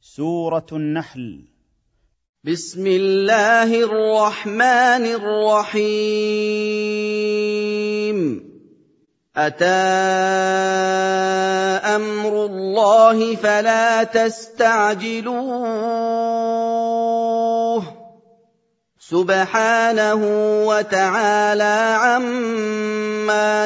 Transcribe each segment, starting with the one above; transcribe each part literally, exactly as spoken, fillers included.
سورة النحل. بسم الله الرحمن الرحيم. أتى أمر الله فلا تستعجلوه سبحانه وتعالى عما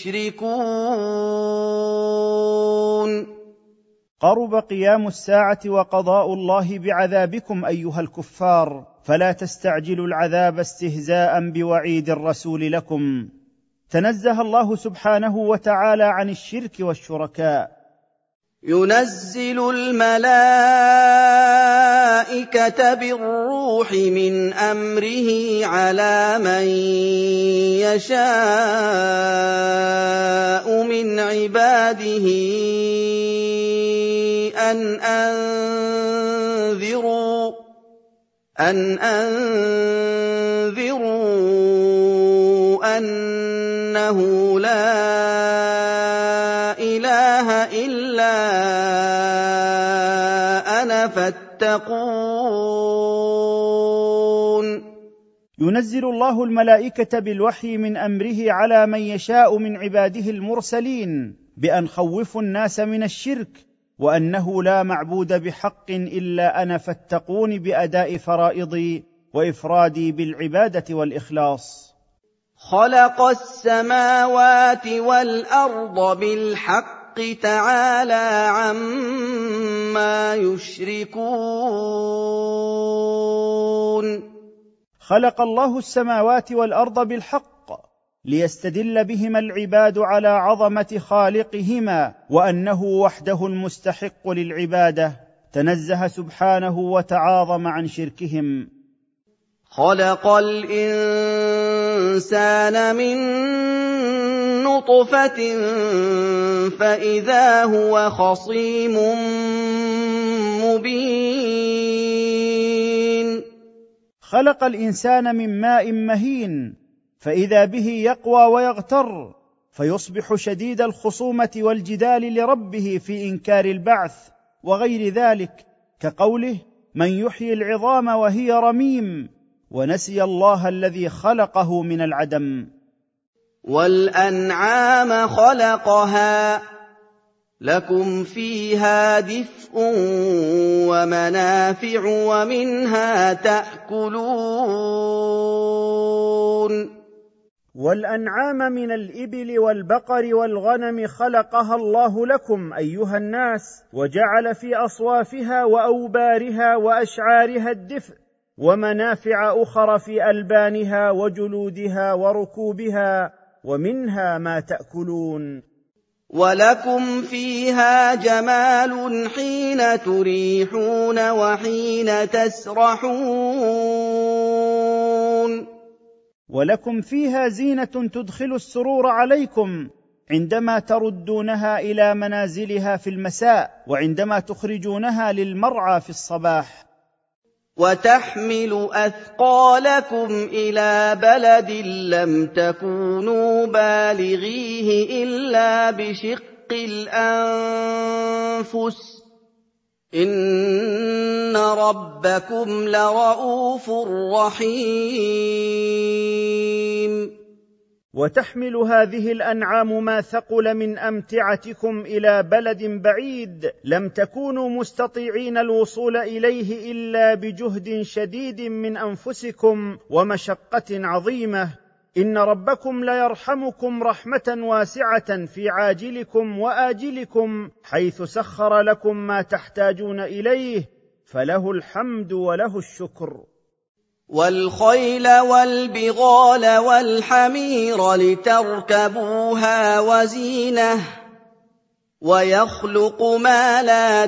يشركون. قرب قيام الساعة وقضاء الله بعذابكم أيها الكفار، فلا تستعجلوا العذاب استهزاء بوعيد الرسول لكم. تنزه الله سبحانه وتعالى عن الشرك والشركاء. ينزل الملائكة بالروح من أمره على من يشاء من عباده أن أنذروا أن أنذروا أنه لا إله إلا أنا فاتقون. ينزل الله الملائكة بالوحي من أمره على من يشاء من عباده المرسلين بأن خوفوا الناس من الشرك، وأنه لا معبود بحق إلا أنا فاتقون بأداء فرائضي وإفرادي بالعبادة والإخلاص. خلق السماوات والأرض بالحق تعالى عما يشركون. خلق الله السماوات والأرض بالحق ليستدل بهما العباد على عظمة خالقهما وأنه وحده المستحق للعبادة، تنزه سبحانه وتعاظم عن شركهم. خلق الإنسان من نطفة فإذا هو خصيم مبين. خلق الإنسان من ماء مهين فإذا به يقوى ويغتر فيصبح شديد الخصومة والجدال لربه في إنكار البعث وغير ذلك، كقوله: من يحيي العظام وهي رميم، ونسي الله الذي خلقه من العدم. والأنعام خلقها لكم فيها دفء ومنافع ومنها تأكلون. والأنعام من الإبل والبقر والغنم خلقها الله لكم أيها الناس، وجعل في أصوافها وأوبارها وأشعارها الدفء ومنافع أخرى في ألبانها وجلودها وركوبها، ومنها ما تأكلون. ولكم فيها جمال حين تريحون وحين تسرحون. ولكم فيها زينة تدخل السرور عليكم عندما تردونها إلى منازلها في المساء وعندما تخرجونها للمرعى في الصباح. وتحمل أثقالكم إلى بلد لم تكونوا بالغيه إلا بشق الأنفس إن ربكم لرءوف رحيم. وتحمل هذه الأنعام ما ثقل من أمتعتكم إلى بلد بعيد لم تكونوا مستطيعين الوصول إليه إلا بجهد شديد من أنفسكم ومشقة عظيمة. إن ربكم ليرحمكم رحمة واسعة في عاجلكم وآجلكم، حيث سخر لكم ما تحتاجون إليه، فله الحمد وله الشكر. والخيل والبغال والحمير لتركبوها وزينة ويخلق ما لا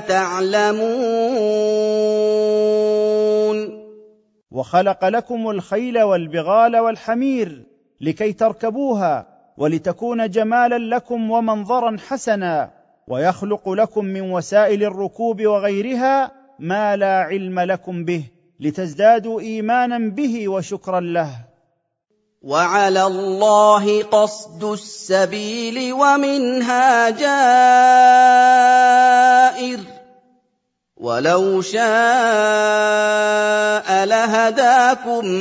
تعلمون. وخلق لكم الخيل والبغال والحمير لكي تركبوها ولتكون جمالا لكم ومنظرا حسنا، ويخلق لكم من وسائل الركوب وغيرها ما لا علم لكم به لتزدادوا إيمانا به وشكرا له. وعلى الله قصد السبيل ومنها جائر وَلَوْ شَاءَ لَهَدَاكُمْ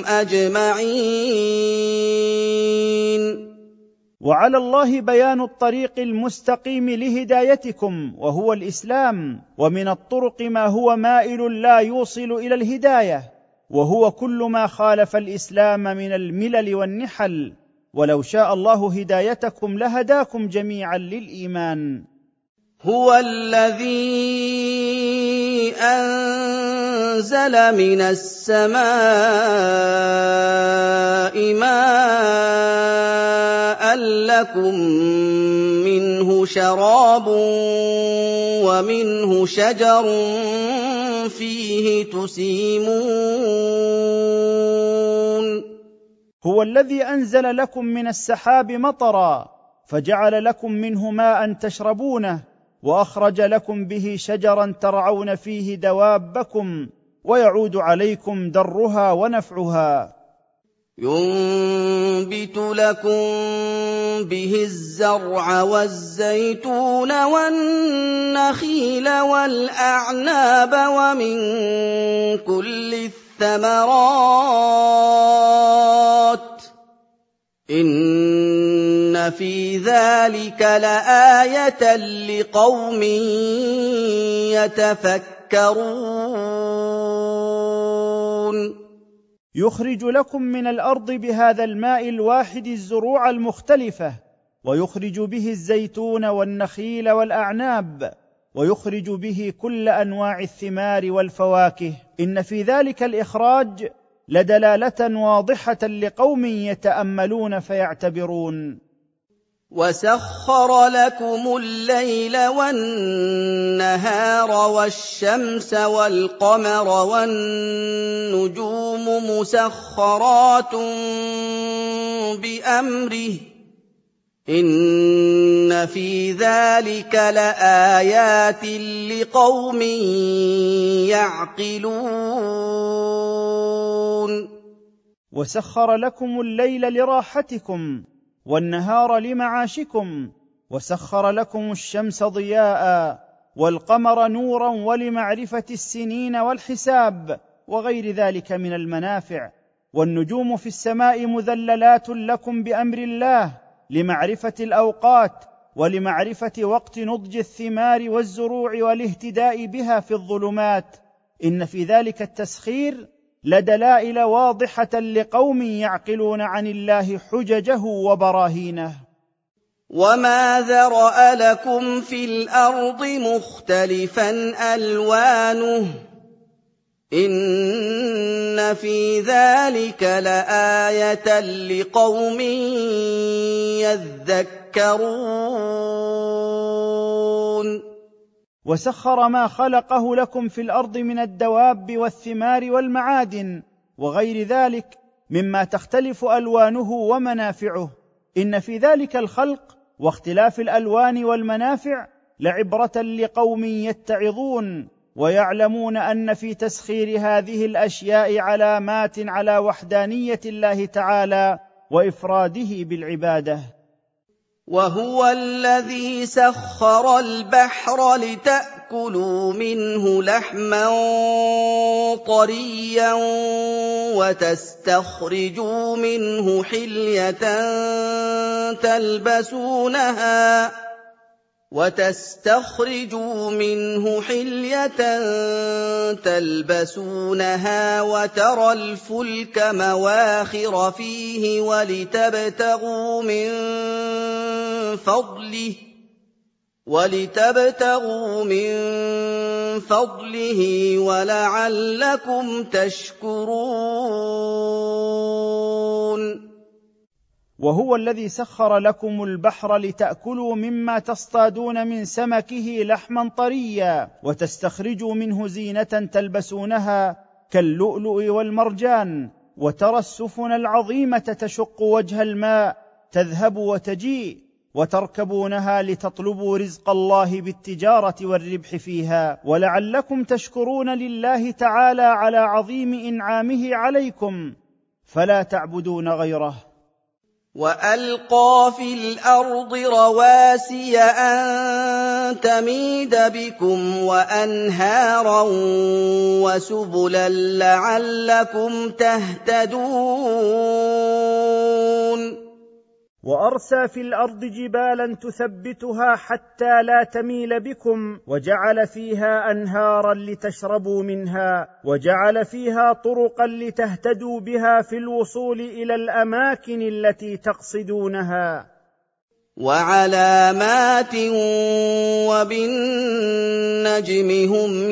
أَجْمَعِينَ. وعلى الله بيان الطريق المستقيم لهدايتكم وهو الإسلام، ومن الطرق ما هو مائل لا يوصل إلى الهداية، وهو كل ما خالف الإسلام من الملل والنحل. ولو شاء الله هدايتكم لهداكم جميعا للإيمان. هو الذي أنزل من السماء ماء لكم منه شراب ومنه شجر فيه تسيمون. هو الذي أنزل لكم من السحاب مطرا فجعل لكم منه ماء تشربونه، وأخرج لكم به شجرا ترعون فيه دوابكم، ويعود عليكم درها ونفعها. ينبت لكم به الزرع والزيتون والنخيل والأعناب ومن كل الثمرات، إن في ذلك لآية لقوم يتفكرون. يخرج لكم من الأرض بهذا الماء الواحد الزروع المختلفة، ويخرج به الزيتون والنخيل والأعناب، ويخرج به كل أنواع الثمار والفواكه. إن في ذلك الإخراج لدلالة واضحة لقوم يتأملون فيعتبرون. وسخر لكم الليل والنهار والشمس والقمر والنجوم مسخرات بأمره، إن في ذلك لآيات لقوم يعقلون. وسخر لكم الليل لراحتكم والنهار لمعاشكم، وسخر لكم الشمس ضياء والقمر نورا ولمعرفة السنين والحساب وغير ذلك من المنافع. والنجوم في السماء مذللات لكم بأمر الله لمعرفة الأوقات ولمعرفة وقت نضج الثمار والزروع والاهتداء بها في الظلمات. إن في ذلك التسخير لدلائل واضحة لقوم يعقلون عن الله حججه وبراهينه. وما ذرأ لكم في الأرض مختلفا ألوانه، إن في ذلك لآية لقوم يذكرون. وسخر ما خلقه لكم في الأرض من الدواب والثمار والمعادن وغير ذلك مما تختلف ألوانه ومنافعه. إن في ذلك الخلق واختلاف الألوان والمنافع لعبرة لقوم يتعظون ويعلمون أن في تسخير هذه الأشياء علامات على وحدانية الله تعالى وإفراده بالعبادة. وهو الذي سخر البحر لتأكلوا منه لحما طريا وتستخرجوا منه حلية تلبسونها وتستخرجوا منه حلية تلبسونها وترى الفلك مواخر فيه ولتبتغوا من فضله ولتبتغوا من فضله ولعلكم تشكرون. وهو الذي سخر لكم البحر لتأكلوا مما تصطادون من سمكه لحما طريا وتستخرجوا منه زينة تلبسونها كاللؤلؤ والمرجان، وترى السفن العظيمة تشق وجه الماء تذهب وتجيء، وتركبونها لتطلبوا رزق الله بالتجارة والربح فيها، ولعلكم تشكرون لله تعالى على عظيم إنعامه عليكم فلا تعبدون غيره. وَأَلْقَىٰ فِي الْأَرْضِ رَوَاسِيَ أَن تَمِيدَ بِكُمْ وَأَنْهَارًا وَسُبُلًا لَّعَلَّكُمْ تَهْتَدُونَ وأرسى في الأرض جبالا تثبتها حتى لا تميل بكم، وجعل فيها أنهارا لتشربوا منها، وجعل فيها طرقا لتهتدوا بها في الوصول إلى الأماكن التي تقصدونها. وَعَلَامَاتٍ وَبِالنَّجْمِ هُمْ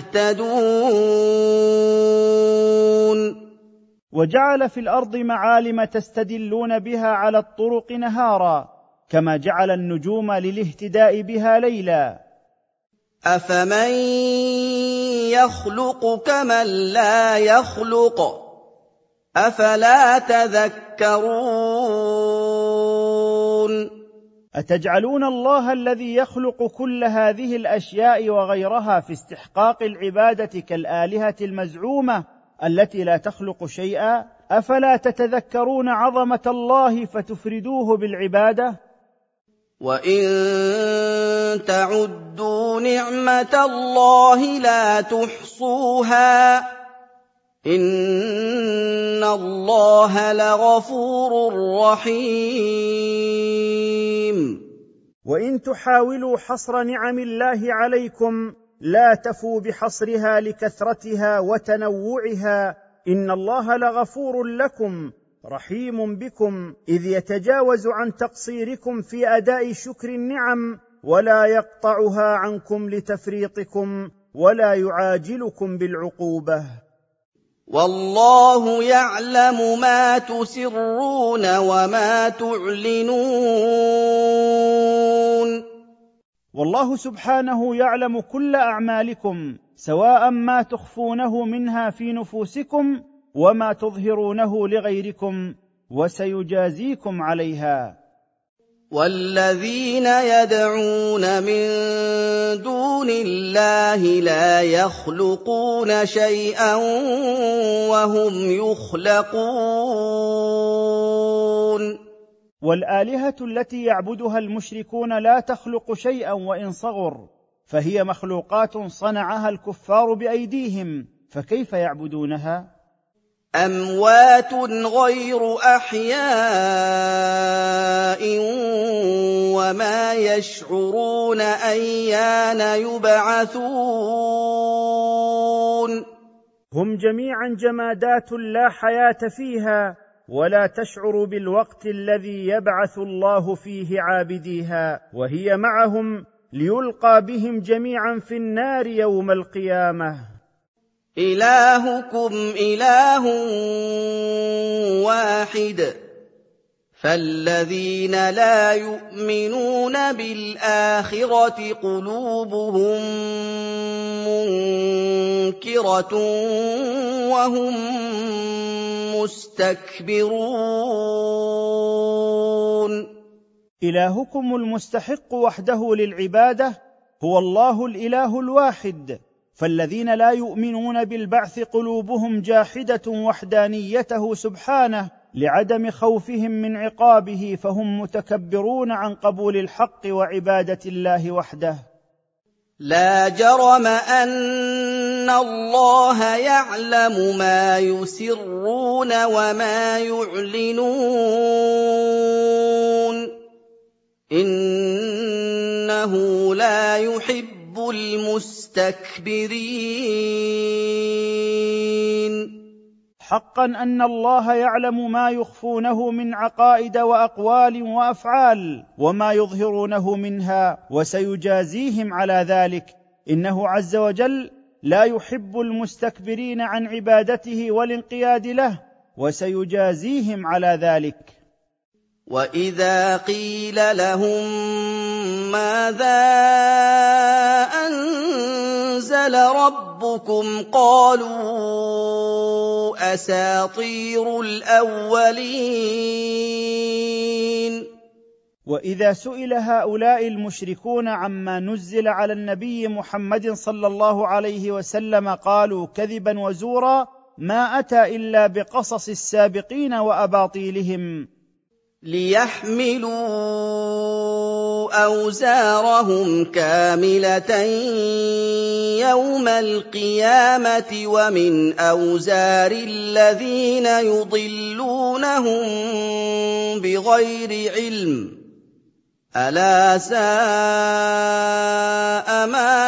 يَهْتَدُونَ وجعل في الأرض معالم تستدلون بها على الطرق نهارا، كما جعل النجوم للاهتداء بها ليلا. أَفَمَن يَخْلُقُ كَمَن لَّا يَخْلُقُ ۗ أَفَلَا تَذَكَّرُونَ أتجعلون الله الذي يخلق كل هذه الأشياء وغيرها في استحقاق العبادة كالآلهة المزعومة التي لا تخلق شيئا؟ أفلا تتذكرون عظمة الله فتفردوه بالعبادة؟ وَإِن تَعُدُّوا نِعْمَةَ اللَّهِ لَا تُحْصُوهَا ۗ إِنَّ اللَّهَ لَغَفُورٌ رَّحِيمٌ وإن تحاولوا حصر نعم الله عليكم لا تفوا بحصرها لكثرتها وتنوعها، إن الله لغفور لكم رحيم بكم، إذ يتجاوز عن تقصيركم في أداء شكر النعم ولا يقطعها عنكم لتفريطكم ولا يعاجلكم بالعقوبة. وَاللَّهُ يَعْلَمُ مَا تُسِرُّونَ وَمَا تُعْلِنُونَ والله سبحانه يعلم كل أعمالكم، سواء ما تخفونه منها في نفوسكم وما تظهرونه لغيركم، وسيجازيكم عليها. وَالَّذِينَ يَدْعُونَ مِن دُونِ اللَّهِ لَا يَخْلُقُونَ شَيْئًا وَهُمْ يُخْلَقُونَ والآلهة التي يعبدها المشركون لا تخلق شيئا وإن صغر، فهي مخلوقات صنعها الكفار بأيديهم، فكيف يعبدونها؟ أَمْوَاتٌ غَيْرُ أَحْيَاءٍ وَمَا يَشْعُرُونَ أَيَّانَ يُبْعَثُونَ هم جميعا جمادات لا حياة فيها، ولا تشعر بالوقت الذي يبعث الله فيه عابديها، وهي معهم ليلقى بهم جميعا في النار يوم القيامة. إِلَٰهُكُمْ إِلَٰهٌ وَاحِدٌ، فَالَّذِينَ لَا يُؤْمِنُونَ بِالْآخِرَةِ قُلُوبُهُم مُّنكِرَةٌ وَهُم مُّسْتَكْبِرُونَ إلهكم المستحق وحده للعبادة هو الله الإله الواحد، فالذين لا يؤمنون بالبعث قلوبهم جاحدة وحدانيته سبحانه لعدم خوفهم من عقابه، فهم متكبرون عن قبول الحق وعبادة الله وحده. لا جرم أن الله يعلم ما يسرون وما يعلنون، إنه لا يحب المستكبرين. حقا أن الله يعلم ما يخفونه من عقائد وأقوال وأفعال وما يظهرونه منها، وسيجازيهم على ذلك، إنه عز وجل لا يحب المستكبرين عن عبادته والانقياد له، وسيجازيهم على ذلك. وَإِذَا قِيلَ لَهُم مَّاذَا أَنزَلَ رَبُّكُمْ قَالُوا أَسَاطِيرُ الْأَوَّلِينَ. وإذا سئل هؤلاء المشركون عما نزل على النبي محمد صلى الله عليه وسلم قالوا كذبا وزورا ما أتى إلا بقصص السابقين وأباطيلهم. لِيَحْمِلُوا أَوْزَارَهُمْ كَامِلَةً يَوْمَ الْقِيَامَةِ وَمِنْ أَوْزَارِ الَّذِينَ يُضِلُّونَهُم بِغَيْرِ عِلْمٍ ۗ أَلَا سَاءَ مَا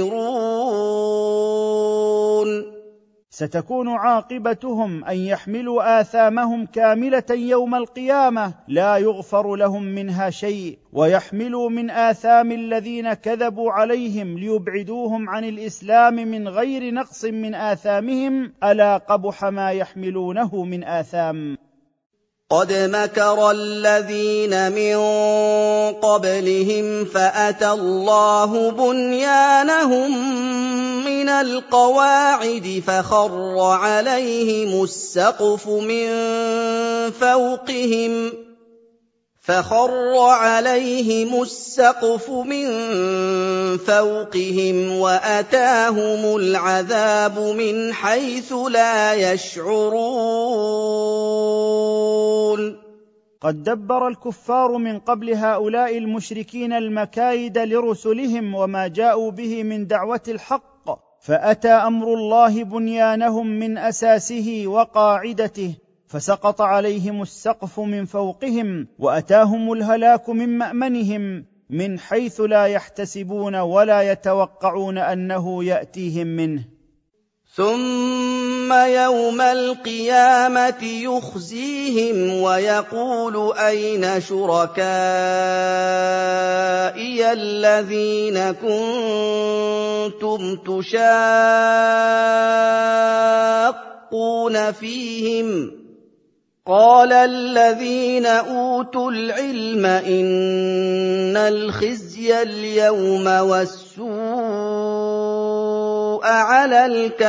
يَزِرُونَ ستكون عاقبتهم أن يحملوا آثامهم كاملة يوم القيامة لا يغفر لهم منها شيء، ويحملوا من آثام الذين كذبوا عليهم ليبعدوهم عن الإسلام من غير نقص من آثامهم، ألا قبح ما يحملونه من آثام. قَدْ مَكَرَ الَّذِينَ مِن قَبْلِهِمْ فَأَتَى اللَّهُ بُنْيَانَهُم مِّنَ الْقَوَاعِدِ فَخَرَّ عَلَيْهِمُ السَّقْفُ مِن فَوْقِهِمْ فَخَرَّ عَلَيْهِمُ السَّقْفُ مِن فَوْقِهِمْ وَأَتَاهُمُ الْعَذَابُ مِنْ حَيْثُ لَا يَشْعُرُونَ قد دبر الكفار من قبل هؤلاء المشركين المكايد لرسلهم وما جاءوا به من دعوة الحق، فأتى أمر الله بنيانهم من أساسه وقاعدته، فسقط عليهم السقف من فوقهم وأتاهم الهلاك من مأمنهم من حيث لا يحتسبون ولا يتوقعون أنه يأتيهم منه. ثُمَّ يَوْمَ الْقِيَامَةِ يُخْزِيهِمْ وَيَقُولُ أَيْنَ شُرَكَائِيَ الَّذِينَ كُنتُمْ تُشَاقُّونَ فِيهِمْ ۚ قَالَ الَّذِينَ أُوتُوا الْعِلْمَ إِنَّ الْخِزْيَ الْيَوْمَ وَالسُّوءَ عَلَى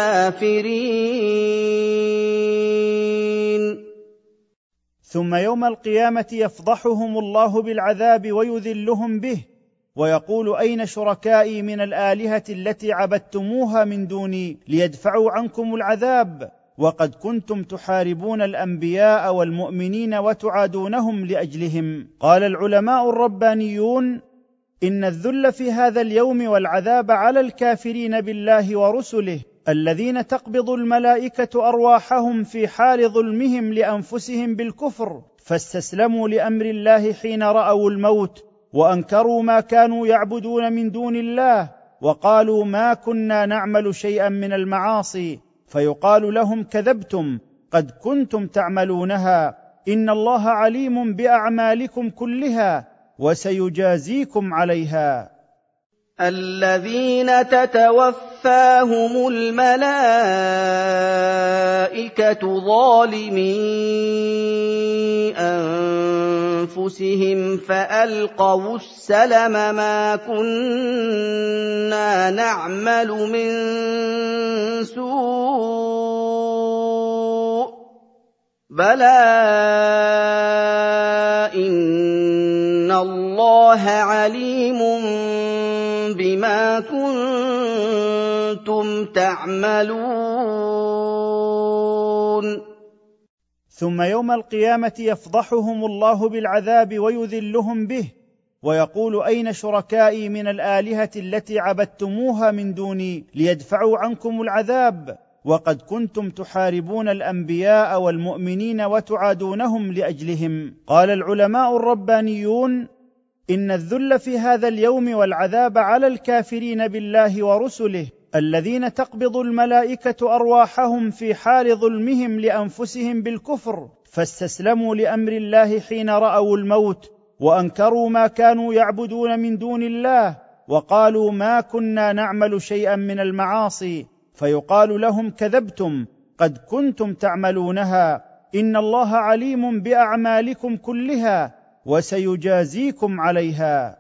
الْكَافِرِينَ. ثم يوم القيامة يفضحهم الله بالعذاب ويذلهم به، ويقول أين شركائي من الآلهة التي عبدتموها من دوني ليدفعوا عنكم العذاب، وقد كنتم تحاربون الأنبياء والمؤمنين وتعادونهم لأجلهم. قال العلماء الربانيون: إن الذل في هذا اليوم والعذاب على الكافرين بالله ورسله الذين تقبض الملائكة أرواحهم في حال ظلمهم لأنفسهم بالكفر، فاستسلموا لأمر الله حين رأوا الموت، وأنكروا ما كانوا يعبدون من دون الله، وقالوا ما كنا نعمل شيئا من المعاصي، فيقال لهم: كذبتم، قد كنتم تعملونها، إن الله عليم بأعمالكم كلها وسيجازيكم عليها. الَّذِينَ تَتَوَفَّاهُمُ الْمَلَائِكَةُ ظَالِمِي أَنفُسِهِمْ فَأَلْقَوُا السَّلَمَ مَا كُنَّا نَعْمَلُ مِن سُوءٍ بَلَىٰ إِنَّ اللَّهَ عَلِيمٌ بِمَا كُنتُمْ تَعْمَلُونَ. ثم يوم القيامة يفضحهم الله بالعذاب ويذلهم به، ويقول أين شركائي من الآلهة التي عبدتموها من دوني ليدفعوا عنكم العذاب، وقد كنتم تحاربون الأنبياء والمؤمنين وتعادونهم لأجلهم. قال العلماء الربانيون: إن الذل في هذا اليوم والعذاب على الكافرين بالله ورسله الذين تقبض الملائكة أرواحهم في حال ظلمهم لأنفسهم بالكفر، فاستسلموا لأمر الله حين رأوا الموت، وأنكروا ما كانوا يعبدون من دون الله، وقالوا ما كنا نعمل شيئا من المعاصي، فيقال لهم: كذبتم، قد كنتم تعملونها، إن الله عليم بأعمالكم كلها وسيجازيكم عليها.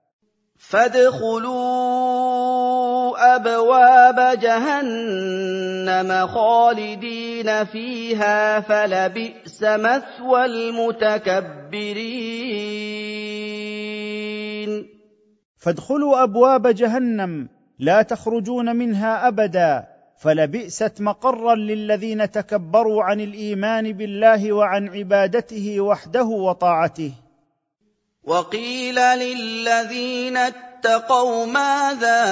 فادخلوا أبواب جهنم خالدين فيها فلبئس مثوى المتكبرين. فادخلوا أبواب جهنم لا تخرجون منها أبدا، فلبئست مقرا للذين تكبروا عن الايمان بالله وعن عبادته وحده وطاعته. وقيل للذين اتقوا ماذا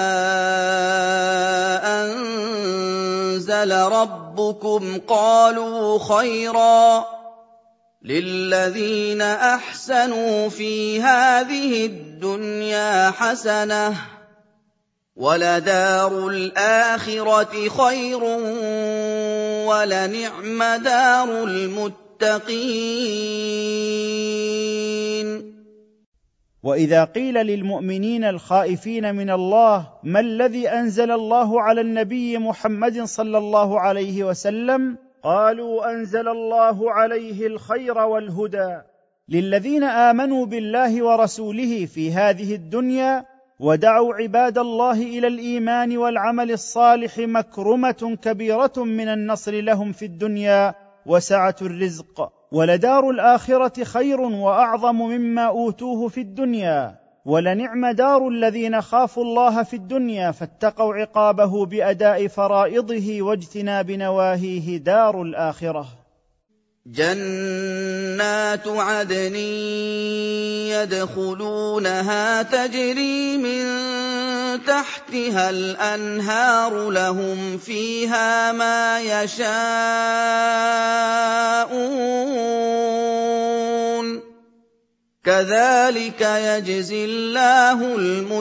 أنزل ربكم قالوا خيرا للذين أحسنوا في هذه الدنيا حسنة ولدار الآخرة خير ولنعم دار المتقين. وإذا قيل للمؤمنين الخائفين من الله ما الذي أنزل الله على النبي محمد صلى الله عليه وسلم، قالوا أنزل الله عليه الخير والهدى. للذين آمنوا بالله ورسوله في هذه الدنيا ودعوا عباد الله إلى الإيمان والعمل الصالح مكرمة كبيرة من النصر لهم في الدنيا وسعة الرزق، ولدار الآخرة خير وأعظم مما أوتوه في الدنيا، ولنعم دار الذين خافوا الله في الدنيا فاتقوا عقابه بأداء فرائضه واجتناب نواهيه دار الآخرة. جنات عدن يدخلونها تجري من تحتها الأنهار لهم فيها ما يشاءون كذلك يجزي الله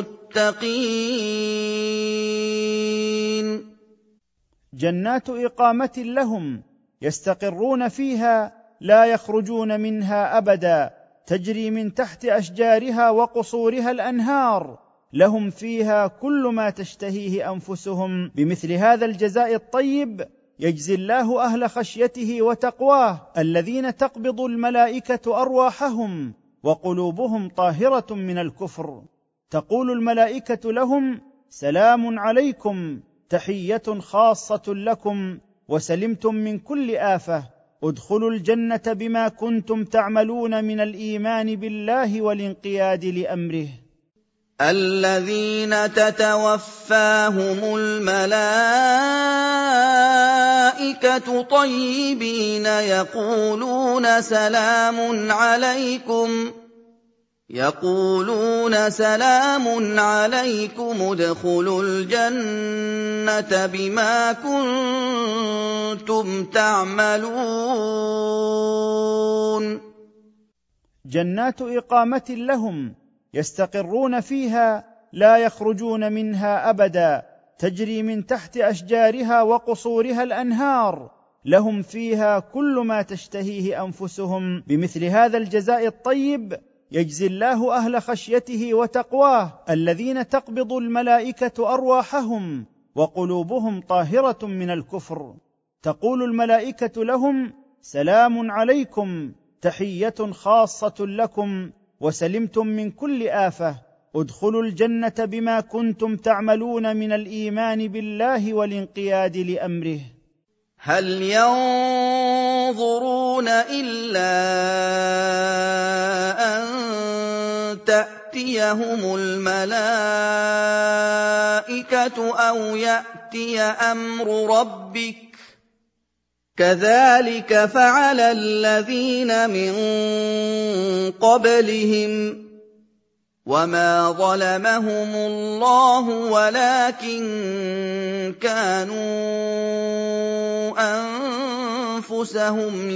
المتقين. جنات إقامة لهم يستقرون فيها لا يخرجون منها أبدا، تجري من تحت أشجارها وقصورها الأنهار، لهم فيها كل ما تشتهيه أنفسهم. بمثل هذا الجزاء الطيب يجزي الله أهل خشيته وتقواه الذين تقبض الملائكة أرواحهم وقلوبهم طاهرة من الكفر. تقول الملائكة لهم سلام عليكم، تحية خاصة لكم، وسلمتم من كل آفة، ادخلوا الجنة بما كنتم تعملون من الإيمان بالله والانقياد لأمره. الذين تتوفاهم الملائكة طيبين يقولون سلام عليكم يقولون سلام عليكم ادخلوا الجنة بما كنتم تعملون. جنات إقامة لهم يستقرون فيها لا يخرجون منها أبدا، تجري من تحت أشجارها وقصورها الأنهار، لهم فيها كل ما تشتهيه أنفسهم. بمثل هذا الجزاء الطيب يجزي الله أهل خشيته وتقواه الذين تقبض الملائكة أرواحهم وقلوبهم طاهرة من الكفر. تقول الملائكة لهم سلام عليكم، تحية خاصة لكم، وسلمتم من كل آفة، ادخلوا الجنة بما كنتم تعملون من الإيمان بالله والانقياد لأمره. هل ينظرون إلا أن تأتيهم الملائكة أو يأتي أمر ربك كذلك فعل الذين من قبلهم وما ظلمهم الله ولكن كانوا أنفسهم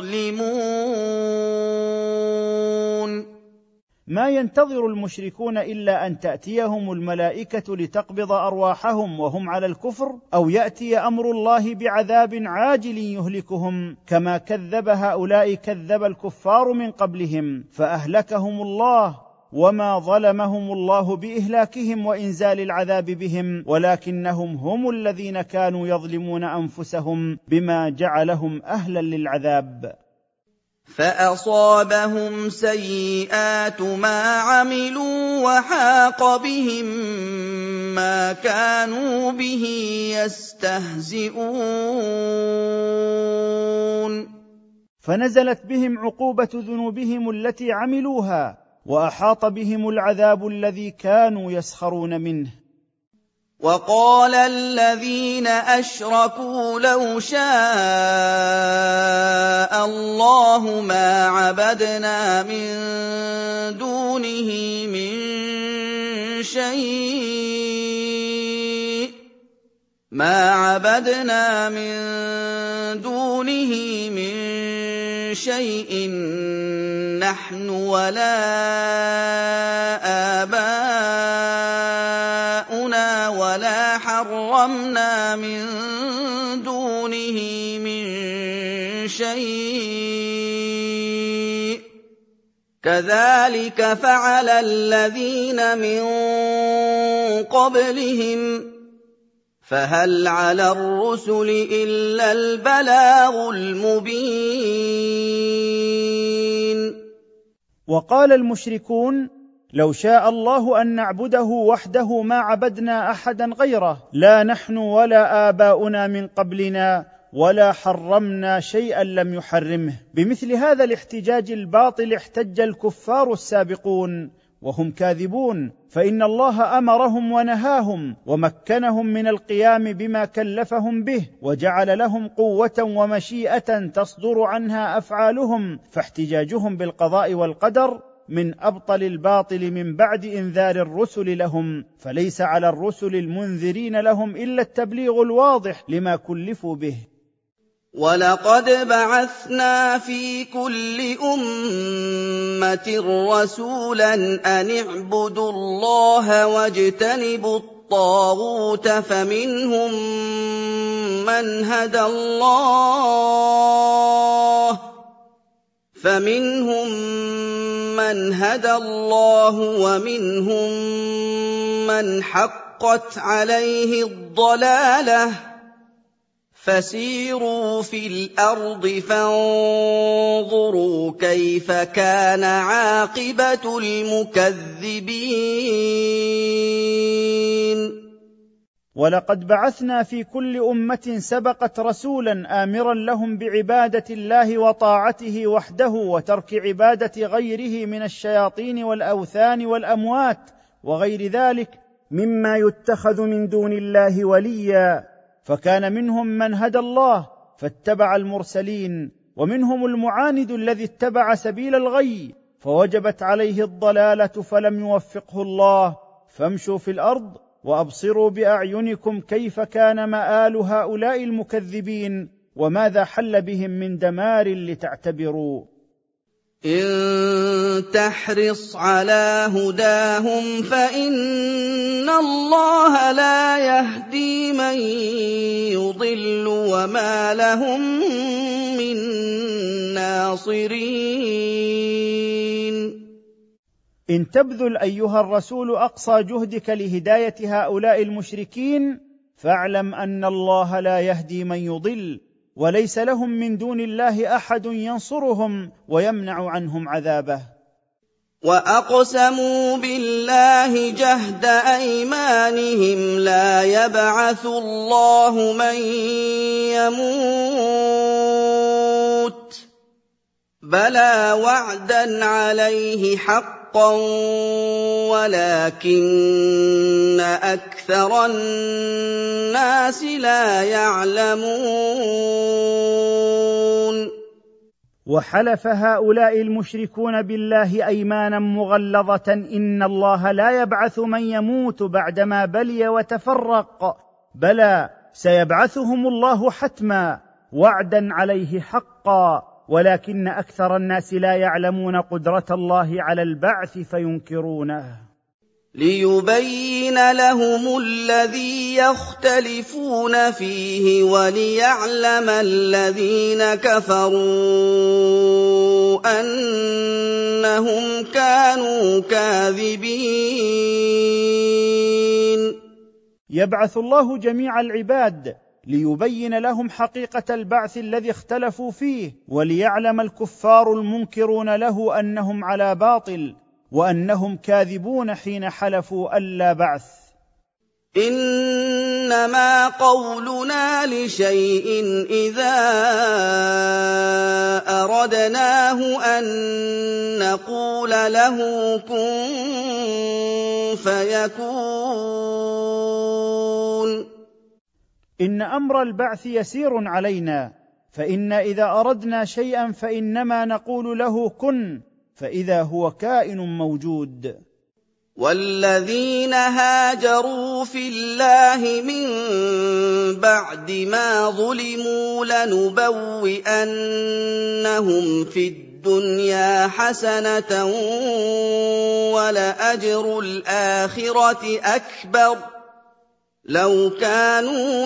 يظلمون. ما ينتظر المشركون إلا أن تأتيهم الملائكة لتقبض أرواحهم وهم على الكفر، أو يأتي أمر الله بعذاب عاجل يهلكهم كما كذب هؤلاء كذب الكفار من قبلهم فأهلكهم الله، وما ظلمهم الله بإهلاكهم وإنزال العذاب بهم، ولكنهم هم الذين كانوا يظلمون أنفسهم بما جعلهم أهلا للعذاب. فأصابهم سيئات ما عملوا وحاق بهم ما كانوا به يستهزئون. فنزلت بهم عقوبة ذنوبهم التي عملوها، وأحاط بهم العذاب الذي كانوا يسخرون منه. وَقَالَ الَّذِينَ أَشْرَكُوا لَوْ شَاءَ اللَّهُ مَا عَبَدْنَا مِن دُونِهِ مِن شَيْءٍ مَا عَبَدْنَا مِن دُونِهِ مِن شَيْءٍ نَّحْنُ وَلَا آبَاؤُنَا وَلَا حَرَّمْنَا مِن دُونِهِ مِن شَيْءٍ ۚ كَذَٰلِكَ فَعَلَ الَّذِينَ مِن قَبْلِهِمْ ۚ فَهَلْ عَلَى الرُّسُلِ إِلَّا الْبَلَاغُ الْمُبِينُ. وقال المشركون: لو شاء الله أن نعبده وحده ما عبدنا أحدا غيره، لا نحن ولا آباؤنا من قبلنا ولا حرمنا شيئا لم يحرمه. بمثل هذا الاحتجاج الباطل احتج الكفار السابقون وهم كاذبون، فإن الله أمرهم ونهاهم ومكنهم من القيام بما كلفهم به، وجعل لهم قوة ومشيئة تصدر عنها أفعالهم، فاحتجاجهم بالقضاء والقدر من أبطل الباطل من بعد إنذار الرسل لهم. فليس على الرسل المنذرين لهم إلا التبليغ الواضح لما كلفوا به. وَلَقَدْ بَعَثْنَا فِي كُلِّ أُمَّةٍ رَّسُولًا أَنِ اعْبُدُوا اللَّهَ وَاجْتَنِبُوا الطَّاغُوتَ فَمِنْهُم مَّنْ هَدَى اللَّهُ فَمِنْهُم مَّنْ هَدَى اللَّهُ وَمِنْهُم مَّنْ حَقَّتْ عَلَيْهِ الضَّلَالَةُ ۚ فَسِيرُوا فِي الْأَرْضِ فَانظُرُوا كَيْفَ كَانَ عَاقِبَةُ الْمُكَذِّبِينَ. وَلَقَدْ بَعَثْنَا فِي كُلِّ أُمَّةٍ سَبَقَتْ رَسُولًا آمِرًا لَّهُم بِعِبَادَةِ اللَّهِ وطاعته وحده وترك عبادة غيره من الشياطين والأوثان والأموات وغير ذلك مما يتخذ من دون الله وليا. فكان منهم من هدى الله فاتبع المرسلين، ومنهم المعاند الذي اتبع سبيل الغي فوجبت عليه الضلالة فلم يوفقه الله. فامشوا في الأرض وأبصروا بأعينكم كيف كان مآل هؤلاء المكذبين، وماذا حل بهم من دمار لتعتبروا. إِن تَحْرِصْ عَلَىٰ هُدَاهُمْ فَإِنَّ اللَّهَ لَا يَهْدِي مَن يُضِلُّ وَمَا لَهُم مِّن نَّاصِرِينَ. إن تبذل أيها الرسول أقصى جهدك لهداية هؤلاء المشركين، فاعلم أن الله لا يهدي من يضل، وليس لهم من دون الله أحد ينصرهم ويمنع عنهم عذابه. وَأَقْسَمُوا بِاللَّهِ جَهْدَ أَيْمَانِهِمْ لَا يَبْعَثُ اللَّهُ مَن يَمُوتُ ۚ بَلَىٰ وَعْدًا عَلَيْهِ حَقًّا وَلَٰكِنَّ أَكْثَرَ النَّاسِ لَا يَعْلَمُونَ. وحلف هؤلاء المشركون بالله أيمانا مغلظة إن الله لا يبعث من يموت بعدما بلي وتفرق، بلى سيبعثهم الله حتما وعدا عليه حقا، ولكن أكثر الناس لا يعلمون قدرة الله على البعث فينكرونه. ليبين لهم الذي يختلفون فيه وليعلم الذين كفروا أنهم كانوا كاذبين. يبعث الله جميع العباد ليبين لهم حقيقة البعث الذي اختلفوا فيه، وليعلم الكفار المنكرون له أنهم على باطل وأنهم كاذبون حين حلفوا ألا بعث. إنما قولنا لشيء إذا أردناه أن نقول له كن فيكون. إن أمر البعث يسير علينا، فإن إذا أردنا شيئا فإنما نقول له كن، فإذا هو كائن موجود. والذين هاجروا في الله من بعد ما ظلموا لنبوئنهم في الدنيا حسنة ولأجر الآخرة أكبر لو كانوا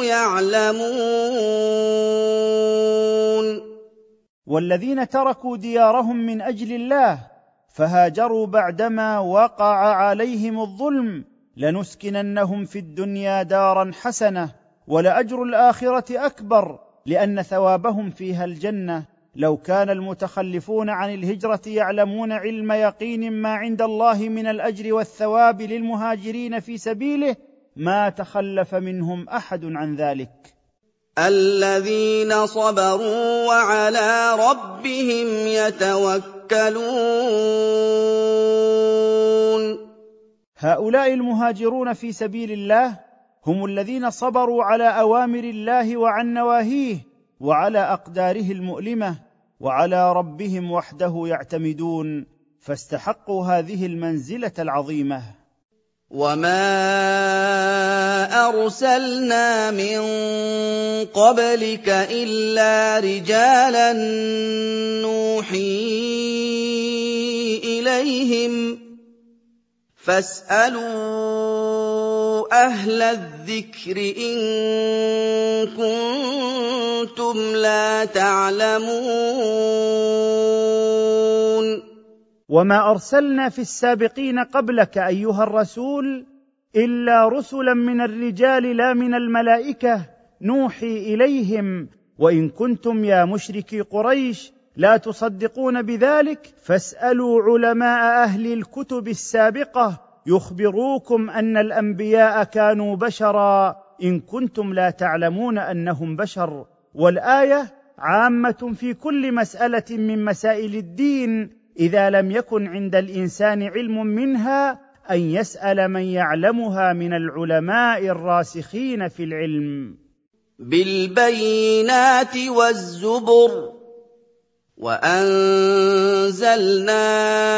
يعلمون. والذين تركوا ديارهم من أجل الله فهاجروا بعدما وقع عليهم الظلم لنسكننهم في الدنيا دارا حسنة ولأجر الآخرة أكبر، لأن ثوابهم فيها الجنة. لو كان المتخلفون عن الهجرة يعلمون علم يقين ما عند الله من الأجر والثواب للمهاجرين في سبيله ما تخلف منهم أحد عن ذلك. الذين صبروا وعلى ربهم يتوكلون. هؤلاء المهاجرون في سبيل الله هم الذين صبروا على أوامر الله وعن نواهيه وعلى أقداره المؤلمة، وعلى ربهم وحده يعتمدون، فاستحقوا هذه المنزلة العظيمة. وما أرسلنا من قبلك إلا رجالا نوحي إليهم فاسألوا أهل الذكر إن كنتم لا تعلمون. وما أرسلنا في السابقين قبلك أيها الرسول إلا رسلا من الرجال لا من الملائكة نوحي إليهم، وإن كنتم يا مشركي قريش لا تصدقون بذلك فاسألوا علماء أهل الكتب السابقة يخبروكم أن الأنبياء كانوا بشرا إن كنتم لا تعلمون أنهم بشر. والآية عامة في كل مسألة من مسائل الدين إذا لم يكن عند الإنسان علم منها أن يسأل من يعلمها من العلماء الراسخين في العلم. بالبينات والزبر وأنزلنا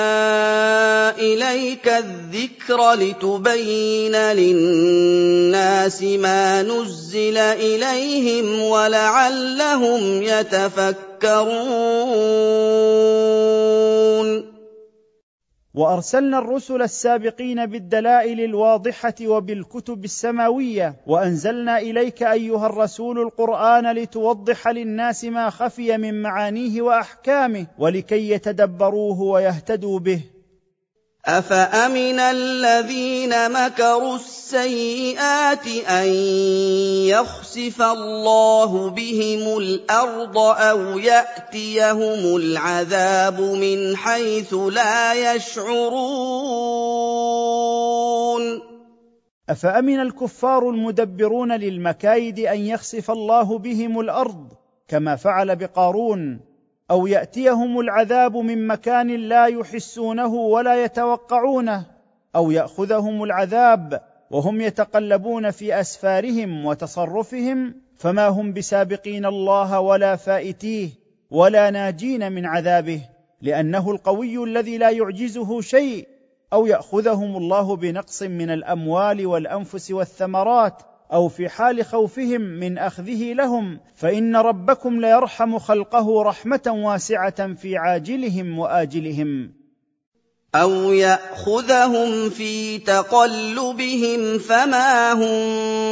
إليك الذكر لتبين للناس ما نزل إليهم ولعلهم يتفكرون. وأرسلنا الرسل السابقين بالدلائل الواضحة وبالكتب السماوية، وأنزلنا إليك أيها الرسول القرآن لتوضح للناس ما خفي من معانيه وأحكامه ولكي يتدبروه ويهتدوا به. أفأمن الذين مكروا السيئات أن يخسف الله بهم الأرض أو يأتيهم العذاب من حيث لا يشعرون. أفأمن الكفار المدبرون للمكايد أن يخسف الله بهم الأرض كما فعل بقارون، أو يأتيهم العذاب من مكان لا يحسونه ولا يتوقعونه، أو يأخذهم العذاب وهم يتقلبون في أسفارهم وتصرفهم، فما هم بسابقين الله ولا فائتيه ولا ناجين من عذابه، لأنه القوي الذي لا يعجزه شيء. أو يأخذهم الله بنقص من الأموال والأنفس والثمرات، أو في حال خوفهم من أخذه لهم، فإن ربكم ليرحم خلقه رحمة واسعة في عاجلهم وآجلهم. أو يأخذهم في تقلبهم فما هم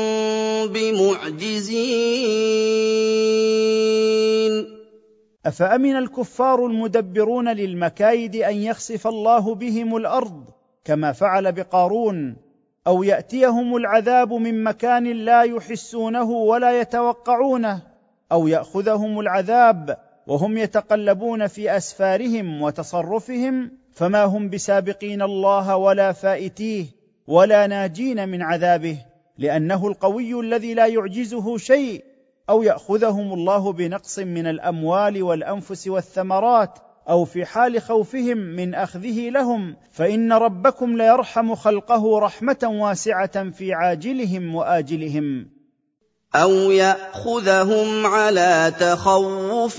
بمعجزين. أفأمن الكفار المدبرون للمكايد أن يخسف الله بهم الأرض كما فعل بقارون، أو يأتيهم العذاب من مكان لا يحسونه ولا يتوقعونه، أو يأخذهم العذاب وهم يتقلبون في أسفارهم وتصرفهم، فما هم بسابقين الله ولا فائتيه ولا ناجين من عذابه، لأنه القوي الذي لا يعجزه شيء. أو يأخذهم الله بنقص من الأموال والأنفس والثمرات، أو في حال خوفهم من أخذه لهم، فإن ربكم ليرحم خلقه رحمة واسعة في عاجلهم وآجلهم. أَوْ يَأْخُذَهُمْ عَلَىٰ تَخَوُّفٍ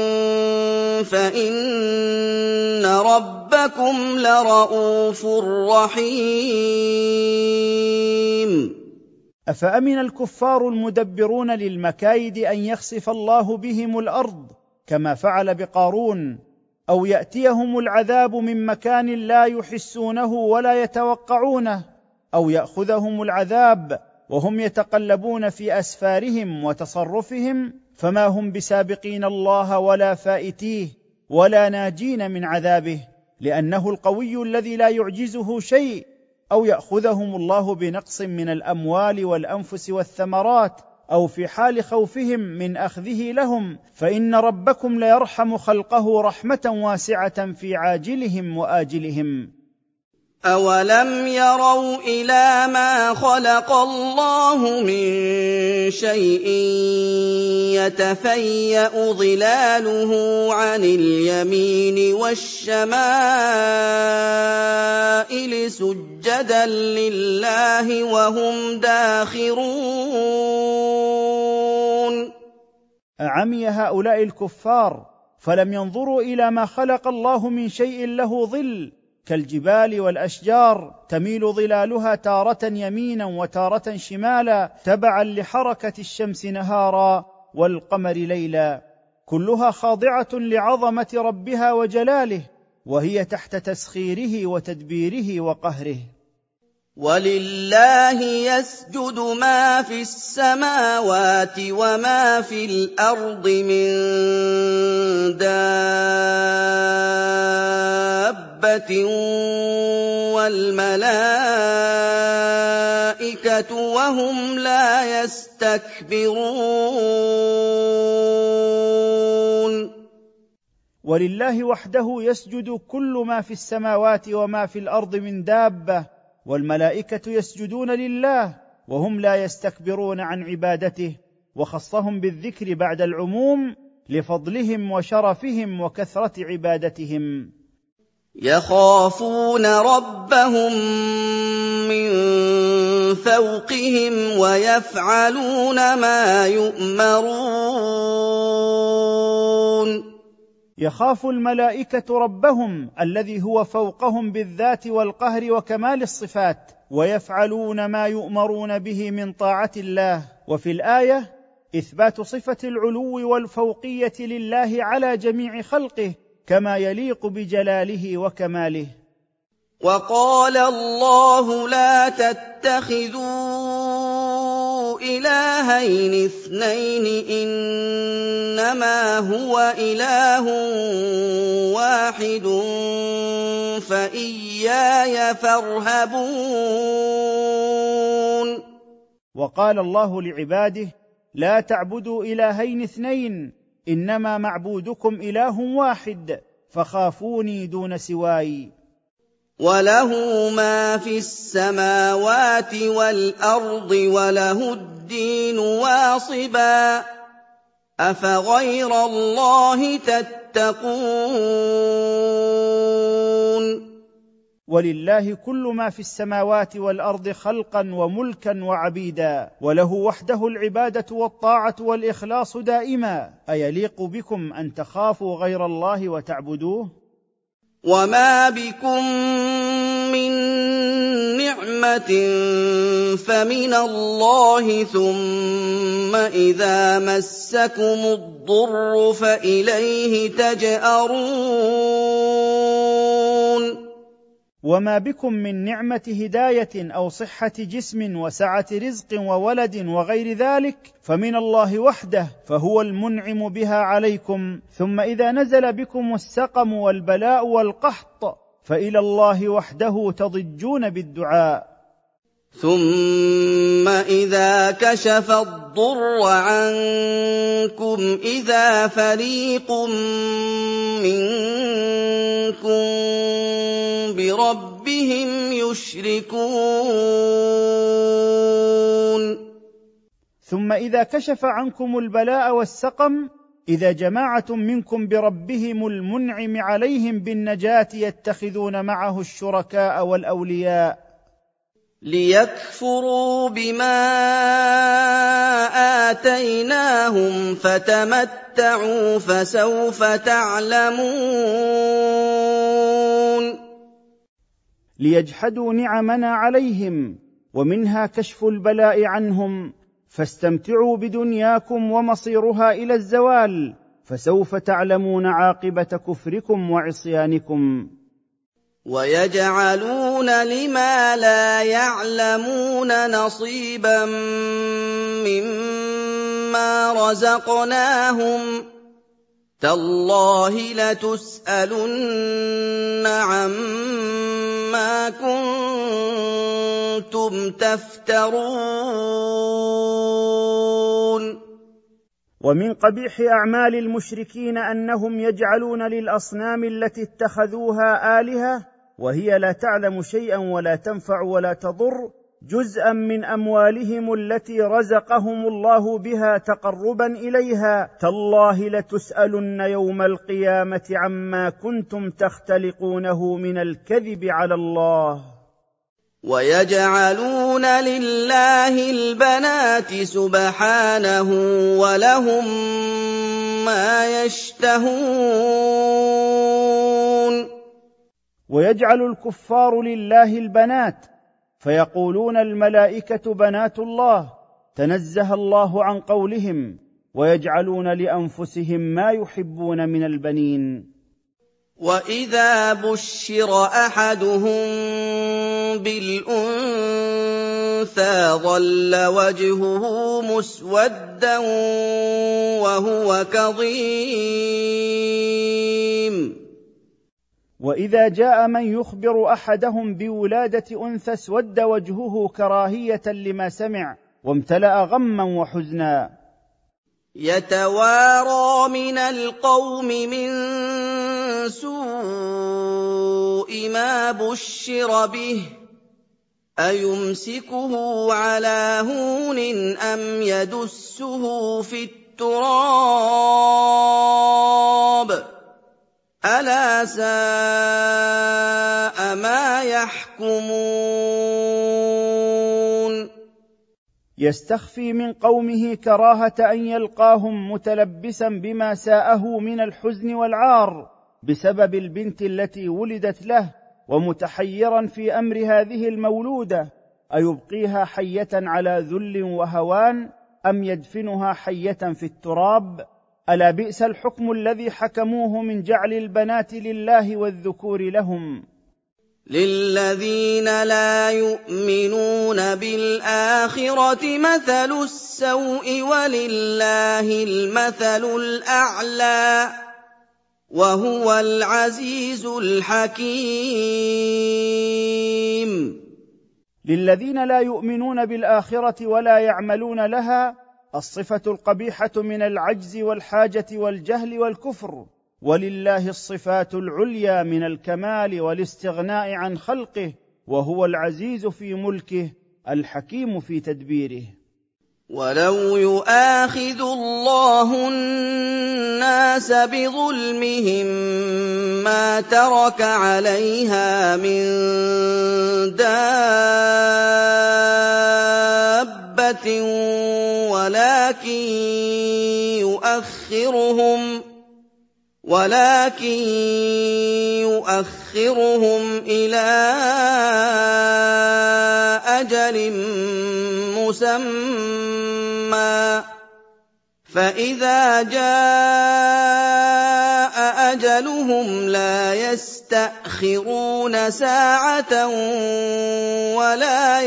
فَإِنَّ رَبَّكُمْ لَرَءُوفٌ رَّحِيمٌ أفأمن الكفار المدبرون للمكايد أن يخسف الله بهم الأرض كما فعل بقارون، أو يأتيهم العذاب من مكان لا يحسونه ولا يتوقعونه، أو يأخذهم العذاب وهم يتقلبون في أسفارهم وتصرفهم، فما هم بسابقين الله ولا فائتيه ولا ناجين من عذابه، لأنه القوي الذي لا يعجزه شيء. أو يأخذهم الله بنقص من الأموال والأنفس والثمرات، أو في حال خوفهم من أخذه لهم، فإن ربكم ليرحم خلقه رحمة واسعة في عاجلهم وآجلهم. أَوَلَمْ يَرَوْا إِلَىٰ مَا خَلَقَ اللَّهُ مِن شَيْءٍ يَتَفَيَّأُ ظِلَالُهُ عَنِ الْيَمِينِ وَالشَّمَائِلِ سُجَّدًا لِّلَّهِ وَهُمْ دَاخِرُونَ أعمي هؤلاء الكفار فلم ينظروا إلى ما خلق الله من شيء له ظل كالجبال والأشجار، تميل ظلالها تارة يمينا وتارة شمالا تبعا لحركة الشمس نهارا والقمر ليلا، كلها خاضعة لعظمة ربها وجلاله، وهي تحت تسخيره وتدبيره وقهره. وَلِلَّهِ يَسْجُدُ مَا فِي السَّمَاوَاتِ وَمَا فِي الْأَرْضِ مِن دَابَّةٍ وَالْمَلَائِكَةُ وَهُمْ لَا يَسْتَكْبِرُونَ ولله وحده يسجد كل ما في السماوات وما في الأرض من دابة، والملائكة يسجدون لله وهم لا يستكبرون عن عبادته، وخصهم بالذكر بعد العموم لفضلهم وشرفهم وكثرة عبادتهم. يخافون ربهم من فوقهم ويفعلون ما يؤمرون. يخاف الملائكة ربهم الذي هو فوقهم بالذات والقهر وكمال الصفات، ويفعلون ما يؤمرون به من طاعة الله. وفي الآية إثبات صفة العلو والفوقية لله على جميع خلقه كما يليق بجلاله وكماله. وقال الله لا تتخذوا إلهين اثنين إنما هو إله واحد فإياي فارهبون. وقال الله لعباده لا تعبدوا إلهين اثنين إنما معبودكم إله واحد فخافوني دون سواي. وله ما في السماوات والأرض وله الدين واصبا أفغير الله تتقون. ولله كل ما في السماوات والأرض خلقا وملكا وعبيدا، وله وحده العبادة والطاعة والإخلاص دائما. أيليق بكم أن تخافوا غير الله وتعبدوه؟ وما بكم من نعمة فمن الله ثم إذا مسكم الضر فإليه تجأرون. وما بكم من نعمة هداية أو صحة جسم وسعة رزق وولد وغير ذلك فمن الله وحده، فهو المنعم بها عليكم. ثم إذا نزل بكم السقم والبلاء والقحط فإلى الله وحده تضجون بالدعاء. ثم إذا كشف الضر عنكم إذا فريق منكم بربهم يشركون. ثم إذا كشف عنكم البلاء والسقم إذا جماعة منكم بربهم المنعم عليهم بالنجاة يتخذون معه الشركاء والأولياء. لِيَكْفُرُوا بِمَا آتَيْنَاهُمْ فَتَمَتَّعُوا فَسَوْفَ تَعْلَمُونَ ليجحدوا نعمنا عليهم، ومنها كشف البلاء عنهم، فاستمتعوا بدنياكم ومصيرها إلى الزوال، فسوف تعلمون عاقبة كفركم وعصيانكم. وَيَجْعَلُونَ لِمَا لَا يَعْلَمُونَ نَصِيبًا مِّمَّا رَزَقْنَاهُمْ ۗ تَاللَّهِ لَتُسْأَلُنَّ عَمَّا كُنتُمْ تَفْتَرُونَ. ومن قبيح أعمال المشركين أنهم يجعلون للأصنام التي اتخذوها آلهة، وهي لا تعلم شيئا ولا تنفع ولا تضر، جزءا من أموالهم التي رزقهم الله بها تقربا إليها. تالله لتسألن يوم القيامة عما كنتم تختلقونه من الكذب على الله. وَيَجْعَلُونَ لِلَّهِ الْبَنَاتِ سُبْحَانَهُ وَلَهُم مَّا يَشْتَهُونَ. ويجعل الكفار لله البنات، فيقولون الملائكة بنات الله، تنزه الله عن قولهم، ويجعلون لأنفسهم ما يحبون من البنين. وَإِذَا بُشِّرَ أَحَدُهُم بِالْأُنثَىٰ ظَلَّ وَجْهُهُ مُسْوَدًّا وَهُوَ كَظِيمٌ. وإذا جاء من يخبر أحدهم بولادة أنثى اسود وجهه كراهية لما سمع، وامتلأ غما وحزنا. يَتَوَارَىٰ مِنَ الْقَوْمِ مِن سُوءِ مَا بُشِّرَ بِهِ أَيُمْسِكُهُ عَلَىٰ هُونٍ أَمْ يَدُسُّهُ فِي التُّرَابِ أَلَا سَاءَ مَا يَحْكُمُونَ. يستخفي من قومه كراهة أن يلقاهم متلبسا بما ساءه من الحزن والعار بسبب البنت التي ولدت له، ومتحيرا في أمر هذه المولودة، أيبقيها حية على ذل وهوان أم يدفنها حية في التراب؟ ألا بئس الحكم الذي حكموه من جعل البنات لله والذكور لهم. لِلَّذِينَ لَا يُؤْمِنُونَ بِالْآخِرَةِ مَثَلُ السَّوْءِ وَلِلَّهِ الْمَثَلُ الْأَعْلَىٰ وَهُوَ الْعَزِيزُ الْحَكِيمُ. للذين لا يؤمنون بالآخرة ولا يعملون لها الصفة القبيحة من العجز والحاجة والجهل والكفر، ولله الصفات العليا من الكمال والاستغناء عن خلقه، وهو العزيز في ملكه الحكيم في تدبيره. وَلَوْ يُؤَاخِذُ اللَّهُ النَّاسَ بِظُلْمِهِم مَّا تَرَكَ عَلَيْهَا مِن دَابَّةٍ وَلَٰكِن يُؤَخِّرُهُمْ ولكن يؤخرهم إلى أجل مسمى، فإذا جاء أجلهم لا يستأخرون ساعة ولا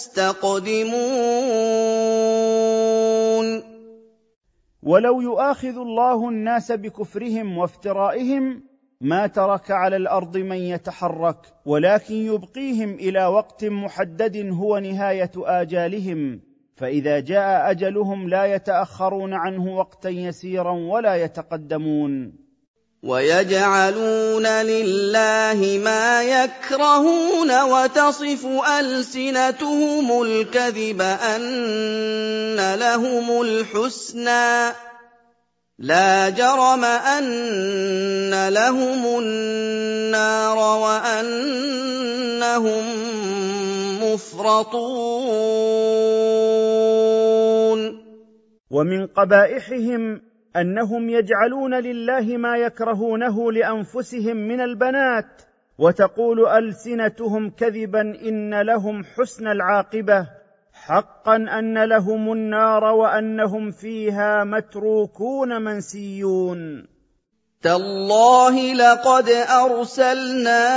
يستقدمون. ولو يؤاخذ الله الناس بكفرهم وافترائهم ما ترك على الأرض من يتحرك، ولكن يبقيهم إلى وقت محدد هو نهاية آجالهم، فإذا جاء أجلهم لا يتأخرون عنه وقتا يسيرا ولا يتقدمون. وَيَجْعَلُونَ لِلَّهِ مَا يَكْرَهُونَ وَتَصِفُ أَلْسِنَتُهُمُ الْكَذِبَ أَنَّ لَهُمُ الْحُسْنَىٰ لَا جَرَمَ أَنَّ لَهُمُ النَّارَ وَأَنَّهُم مُفْرَطُونَ ومن قبائحهم أنهم يجعلون لله ما يكرهونه لأنفسهم من البنات، وتقول ألسنتهم كذبا إن لهم حسن العاقبة، حقا أن لهم النار وأنهم فيها متروكون منسيون. تالله لقد أرسلنا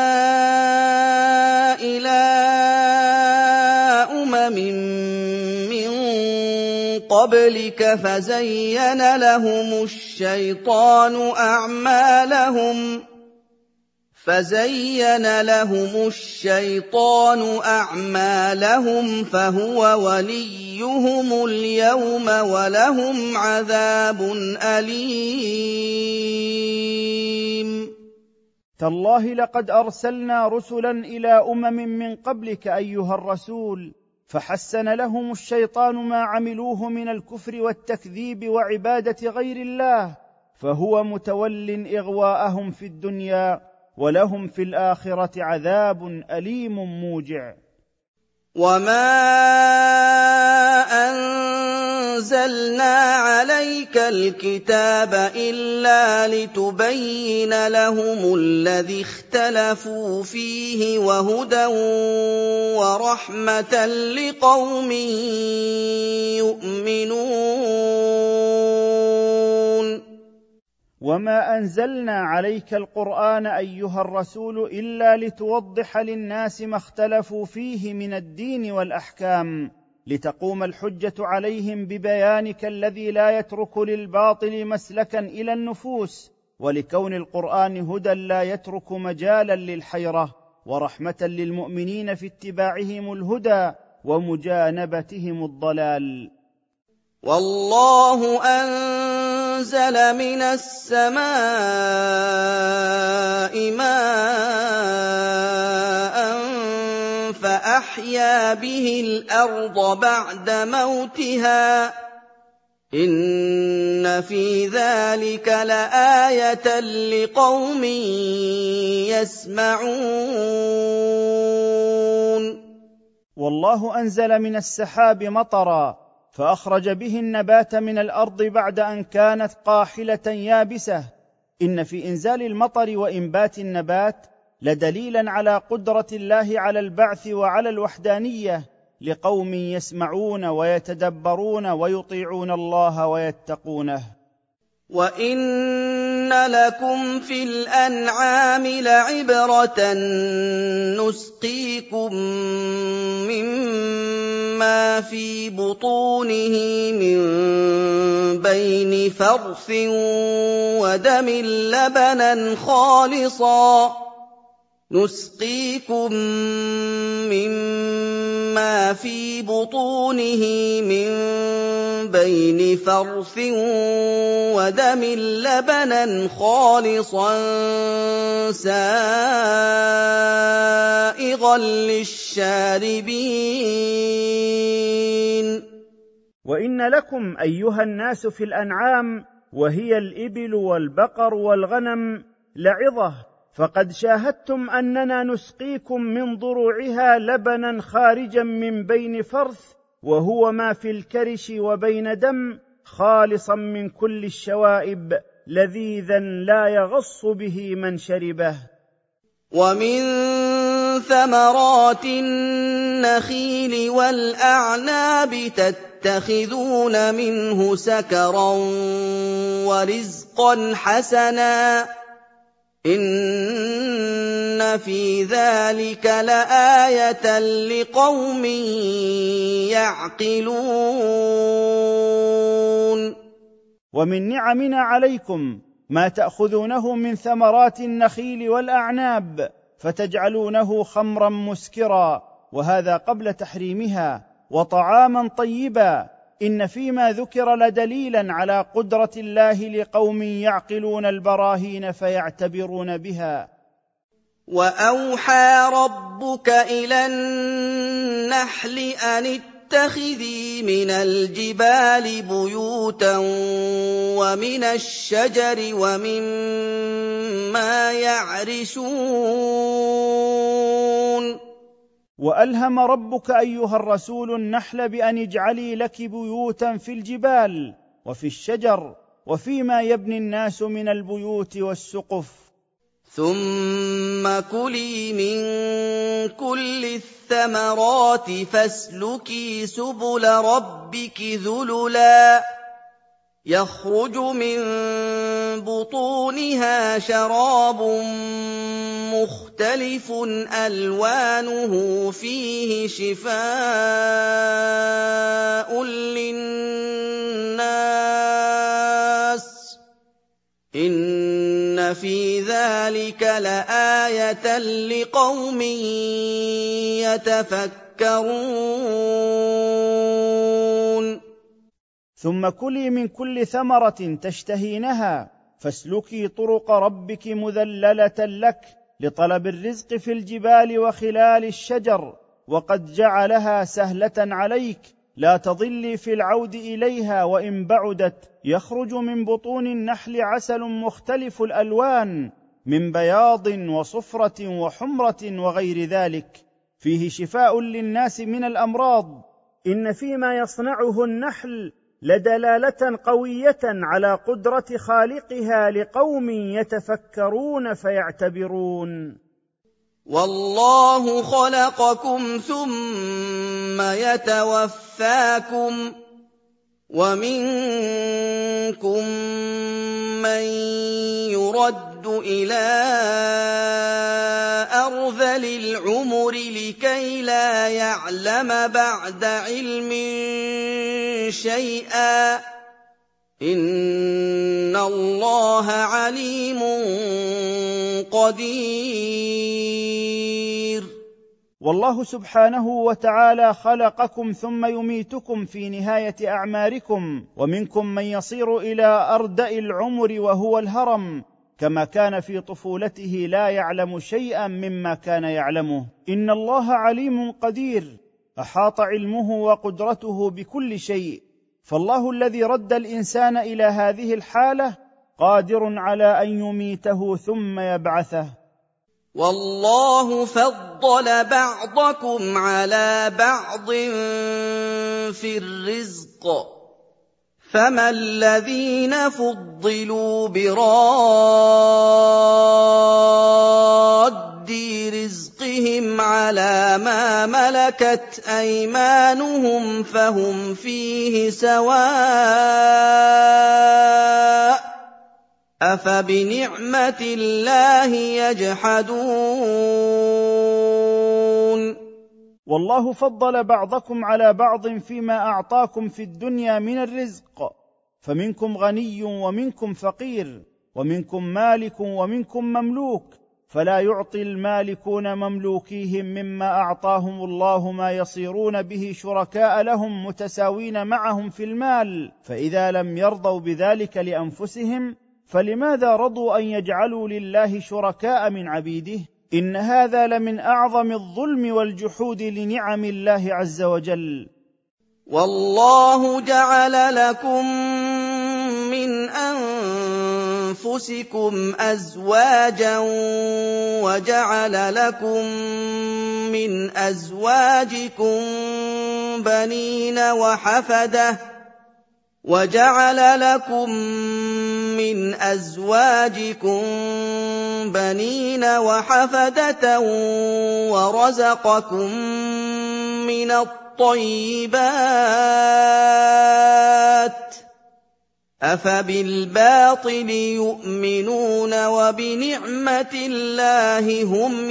إلى أمم من قبلك فزين لهم الشيطان أعمالهم فزين لهم الشيطان أعمالهم فهو وليهم اليوم ولهم عذاب أليم. تالله لقد أرسلنا رسلا إلى أمم من قبلك أيها الرسول، فحسن لهم الشيطان ما عملوه من الكفر والتكذيب وعبادة غير الله، فهو متول إغواءهم في الدنيا، ولهم في الآخرة عذاب أليم موجع. وما أنزلنا عليك الكتاب إلا لتبين لهم الذي اختلفوا فيه وهدى ورحمة لقوم يؤمنون. وما أنزلنا عليك القرآن أيها الرسول إلا لتوضح للناس ما اختلفوا فيه من الدين والأحكام، لتقوم الحجة عليهم ببيانك الذي لا يترك للباطل مسلكا إلى النفوس، ولكون القرآن هدى لا يترك مجالا للحيرة، ورحمة للمؤمنين في اتباعهم الهدى ومجانبتهم الضلال. والله أنزل من السماء ماء فأحيا به الأرض بعد موتها إن في ذلك لآية لقوم يسمعون. والله أنزل من السحاب مطرا فأخرج به النبات من الأرض بعد أن كانت قاحلة يابسة. إن في إنزال المطر وإنبات النبات لدليلا على قدرة الله على البعث وعلى الوحدانية لقوم يسمعون ويتدبرون ويطيعون الله ويتقونه. وَإِنَّ لَكُمْ فِي الْأَنْعَامِ لَعِبْرَةً نُّسْقِيكُم مِّمَّا فِي بُطُونِهِ مِن بَيْنِ فَرْثٍ وَدَمٍ لَّبَنًا خَالِصًا نُسْقِيكُم مِّمَّا فِي بُطُونِهِ مِن بَيْنِ فَرْثٍ وَدَمٍ لَّبَنًا خَالِصًا سَائِغًا لِّلشَّارِبِينَ. وإن لكم أيها الناس في الأنعام وهي الإبل والبقر والغنم لعظة، فقد شاهدتم أننا نسقيكم من ضروعها لبنا خارجا من بين فرث وهو ما في الكرش وبين دم خالصا من كل الشوائب لذيذا لا يغص به من شربه. ومن ثمرات النخيل والأعناب تتخذون منه سكرا ورزقا حسنا إن في ذلك لآية لقوم يعقلون. ومن نعمنا عليكم ما تأخذونه من ثمرات النخيل والأعناب فتجعلونه خمرا مسكرا، وهذا قبل تحريمها، وطعاما طيبا. إن فيما ذكر لدليلا على قدرة الله لقوم يعقلون البراهين فيعتبرون بها. وأوحى ربك إلى النحل أن اتخذي من الجبال بيوتا ومن الشجر ومما يعرشون وألهم ربك أيها الرسول النحل بأن اجعلي لك بيوتا في الجبال وفي الشجر وفيما يبني الناس من البيوت والسقف. ثم كلي من كل الثمرات فاسلكي سبل ربك ذللا يخرج من بطونها شراب مختلف ألوانه فيه شفاء للناس إن في ذلك لآية لقوم يتفكرون. ثم كلي من كل ثمرة تشتهينها فاسلكي طرق ربك مذللة لك لطلب الرزق في الجبال وخلال الشجر، وقد جعلها سهلة عليك لا تضلي في العود إليها وإن بعدت. يخرج من بطون النحل عسل مختلف الألوان من بياض وصفرة وحمرة وغير ذلك، فيه شفاء للناس من الأمراض. إن فيما يصنعه النحل لدلالة قوية على قدرة خالقها لقوم يتفكرون فيعتبرون. والله خلقكم ثم يتوفاكم ومنكم من يرد إلى أرذل العمر لكي لا يعلم بعد علم شيئا إن الله عليم قدير. والله سبحانه وتعالى خلقكم ثم يميتكم في نهاية أعماركم، ومنكم من يصير إلى أردأ العمر وهو الهرم، كما كان في طفولته لا يعلم شيئا مما كان يعلمه. إن الله عليم قدير، أحاط علمه وقدرته بكل شيء، فالله الذي رد الإنسان إلى هذه الحالة قادر على أن يميته ثم يبعثه. والله فضل بعضكم على بعض في الرزق، فما الذين فضلوا براد رزقهم على ما ملكت أيمانهم فهم فيه سواء أفبنعمة الله يجحدون. والله فضل بعضكم على بعض فيما أعطاكم في الدنيا من الرزق، فمنكم غني ومنكم فقير، ومنكم مالك ومنكم مملوك، فلا يعطي المالكون مملوكيهم مما أعطاهم الله ما يصيرون به شركاء لهم متساوين معهم في المال، فإذا لم يرضوا بذلك لأنفسهم فلماذا رضوا أن يجعلوا لله شركاء من عبيده؟ إن هذا لمن أعظم الظلم والجحود لنعم الله عز وجل. والله جعل لكم من أنفسكم أزواجا وجعل لكم من أزواجكم بنين وحفدة وجعل لكم من أزواجكم بنين وحفدة ورزقكم من الطيبات أفبالباطل يؤمنون وبنعمة الله هم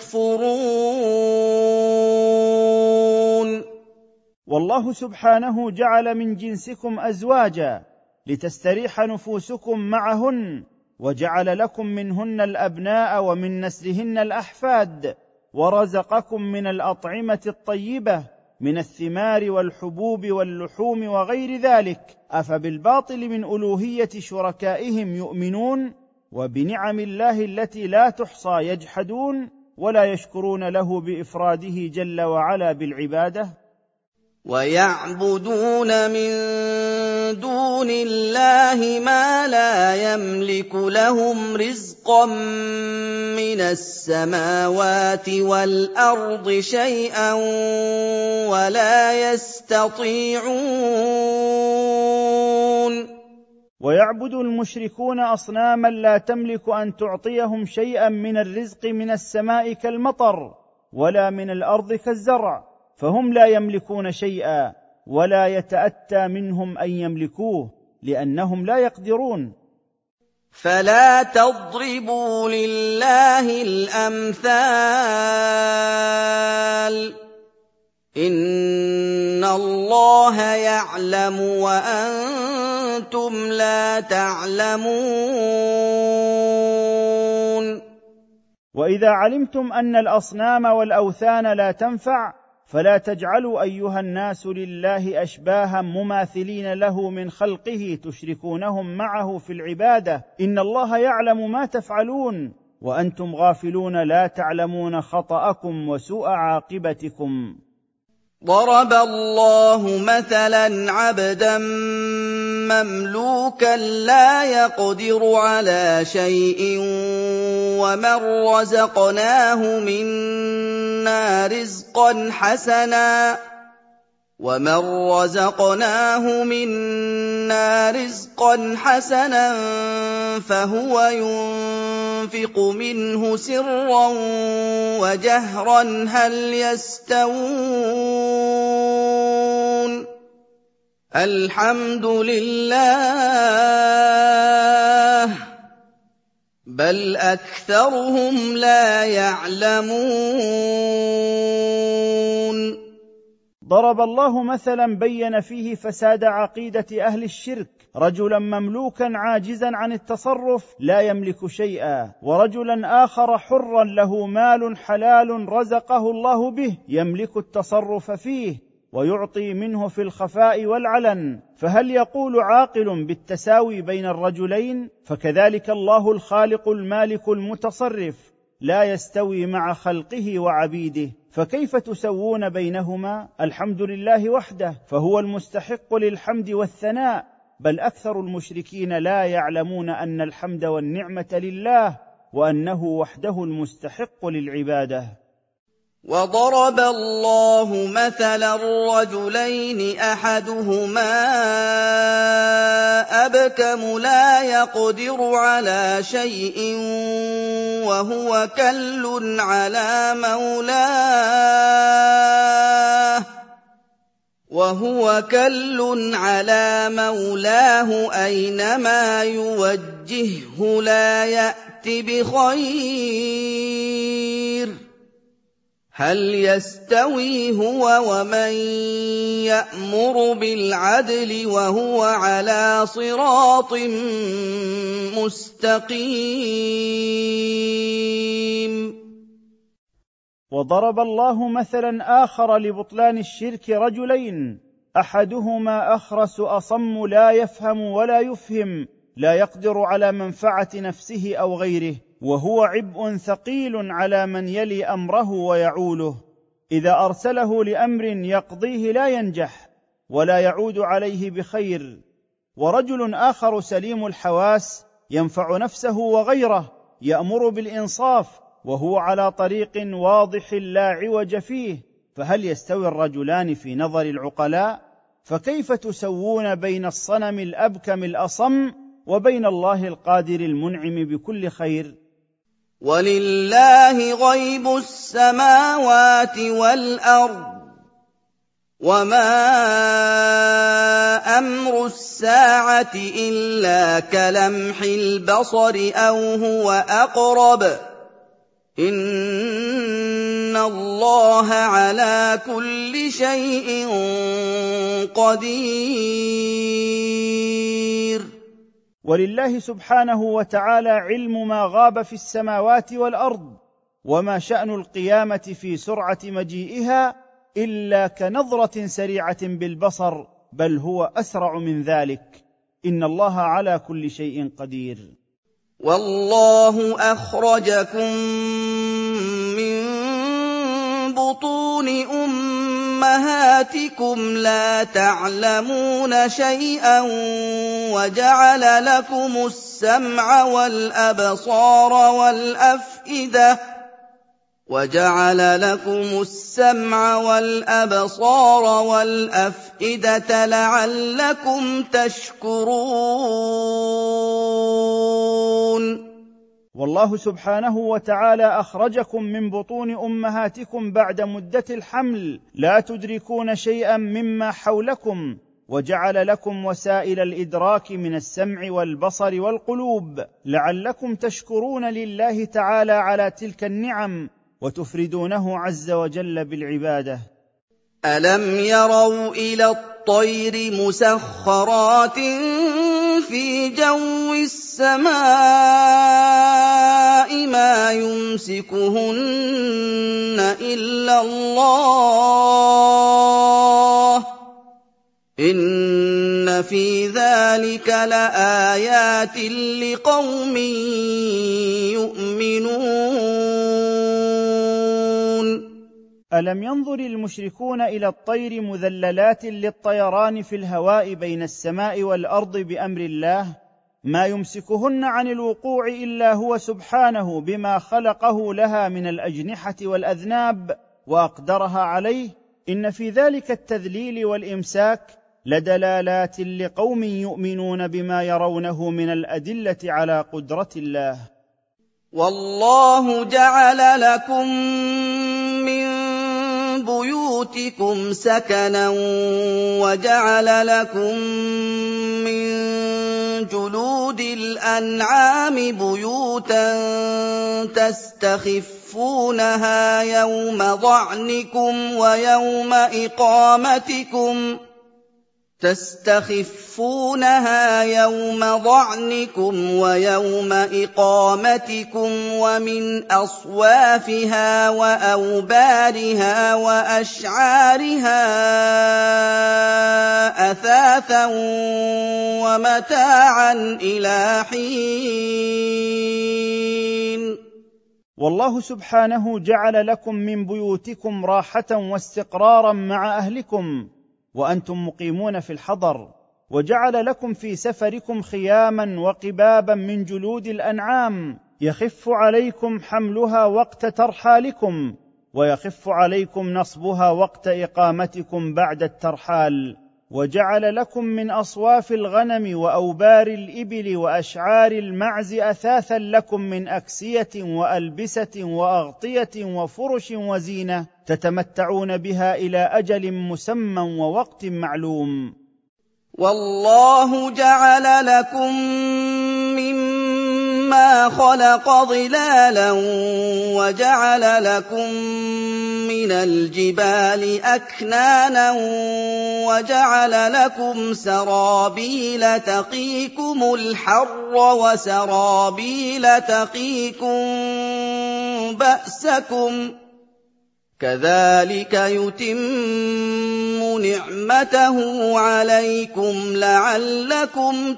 يكفرون. والله سبحانه جعل من جنسكم أزواجا لتستريح نفوسكم معهن، وجعل لكم منهن الأبناء ومن نسلهن الأحفاد، ورزقكم من الأطعمة الطيبة من الثمار والحبوب واللحوم وغير ذلك. أفبالباطل من ألوهية شركائهم يؤمنون وبنعم الله التي لا تحصى يجحدون ولا يشكرون له بإفراده جل وعلا بالعبادة؟ وَيَعْبُدُونَ مِن دُونِ اللَّهِ مَا لَا يَمْلِكُ لَهُمْ رِزْقًا مِّنَ السَّمَاوَاتِ وَالْأَرْضِ شَيْئًا وَلَا يَسْتَطِيعُونَ. ويعبد المشركون أصناماً لا تملك أن تعطيهم شيئاً من الرزق من السماء كالمطر، ولا من الأرض كالزرع، فهم لا يملكون شيئا، ولا يتأتى منهم أن يملكوه، لأنهم لا يقدرون. فلا تضربوا لله الأمثال، إن الله يعلم وأنتم لا تعلمون. وإذا علمتم أن الأصنام والأوثان لا تنفع، فلا تجعلوا أيها الناس لله أشباها مماثلين له من خلقه تشركونهم معه في العبادة، إن الله يعلم ما تفعلون، وأنتم غافلون لا تعلمون خطأكم وسوء عاقبتكم. ضرب الله مثلا عبدا مملوكا لا يقدر على شيء ومن رزقناه منا رزقا حسنا ومن رزقناه منا رزقا حسنا فهو ينفق منه سرا وجهرا هل يستوون؟ الحمد لله بل أكثرهم لا يعلمون. ضرب الله مثلا بين فيه فساد عقيدة أهل الشرك، رجلا مملوكا عاجزا عن التصرف لا يملك شيئا، ورجلا آخر حرا له مال حلال رزقه الله به يملك التصرف فيه ويعطي منه في الخفاء والعلن، فهل يقول عاقل بالتساوي بين الرجلين؟ فكذلك الله الخالق المالك المتصرف لا يستوي مع خلقه وعبيده، فكيف تسوون بينهما؟ الحمد لله وحده، فهو المستحق للحمد والثناء، بل أكثر المشركين لا يعلمون أن الحمد والنعمة لله، وأنه وحده المستحق للعبادة. وضرب الله مثلا رجلين أحدهما أبكم لا يقدر على شيء وهو كل على مولاه وهو كل على مولاه أينما يوجهه لا يأت بخير. هل يستوي هو ومن يأمر بالعدل وهو على صراط مستقيم؟ وضرب الله مثلا آخر لبطلان الشرك رجلين، أحدهما أخرس أصم لا يفهم ولا يفهم، لا يقدر على منفعة نفسه أو غيره، وهو عبء ثقيل على من يلي أمره ويعوله، إذا أرسله لأمر يقضيه لا ينجح ولا يعود عليه بخير. ورجل آخر سليم الحواس ينفع نفسه وغيره، يأمر بالإنصاف وهو على طريق واضح لا عوج فيه، فهل يستوي الرجلان في نظر العقلاء؟ فكيف تسوون بين الصنم الأبكم الأصم وبين الله القادر المنعم بكل خير؟ ولله غيب السماوات والأرض وما أمر الساعة إلا كلمح البصر أو هو أقرب إن الله على كل شيء قدير. ولله سبحانه وتعالى علم ما غاب في السماوات والأرض، وما شأن القيامة في سرعة مجيئها إلا كنظرة سريعة بالبصر، بل هو أسرع من ذلك، إن الله على كل شيء قدير. والله أخرجكم من بطون أُمَّهَاتِكُمْ لَا تَعْلَمُونَ شَيْئًا وَجَعَلَ لَكُمُ السَّمْعَ وَالْأَبْصَارَ وَالْأَفْئِدَةَ وَجَعَلَ لَكُمُ السَّمْعَ وَالْأَبْصَارَ وَالْأَفْئِدَةَ لَعَلَّكُمْ تَشْكُرُونَ والله سبحانه وتعالى أخرجكم من بطون أمهاتكم بعد مدة الحمل لا تدركون شيئا مما حولكم، وجعل لكم وسائل الإدراك من السمع والبصر والقلوب لعلكم تشكرون لله تعالى على تلك النعم وتفردونه عز وجل بالعبادة. أَلَمْ يَرَوْا إِلَى الطَّيْرِ مُسَخَّرَاتٍ فِي جَوِّ السَّمَاءِ مَا يُمْسِكُهُنَّ إِلَّا اللَّهُ ۗ إِنَّ فِي ذَٰلِكَ لَآيَاتٍ لِّقَوْمٍ يُؤْمِنُونَ. ألم ينظر المشركون إلى الطير مذللات للطيران في الهواء بين السماء والأرض بأمر الله، ما يمسكهن عن الوقوع إلا هو سبحانه بما خلقه لها من الأجنحة والأذناب وأقدرها عليه؟ إن في ذلك التذليل والإمساك لدلالات لقوم يؤمنون بما يرونه من الأدلة على قدرة الله. وَاللَّهُ جَعَلَ لَكُم مِّن بُيُوتِكُمْ سَكَنًا وَجَعَلَ لَكُم مِّن جُلُودِ الْأَنْعَامِ بُيُوتًا تَسْتَخِفُّونَهَا يَوْمَ ظَعْنِكُمْ وَيَوْمَ إِقَامَتِكُمْ تستخفونها يوم ظعنكم ويوم إقامتكم ومن أصوافها وأوبارها وأشعارها أثاثا ومتاعا إلى حين. والله سبحانه جعل لكم من بيوتكم راحة واستقرارا مع أهلكم وأنتم مقيمون في الحضر، وجعل لكم في سفركم خياما وقبابا من جلود الأنعام يخف عليكم حملها وقت ترحالكم، ويخف عليكم نصبها وقت إقامتكم بعد الترحال، وجعل لكم من أصواف الغنم وأوبار الإبل وأشعار المعز أثاثا لكم من أكسية وألبسة وأغطية وفرش وزينة تتمتعون بها إلى أجل مسمى ووقت معلوم. والله جعل لكم مما خلق ظلالا وجعل لكم من الجبال أكنانا وجعل لكم سرابيل تقيكم الحر وسرابيل تقيكم بأسكم كذلك يتم نعمته عليكم لعلكم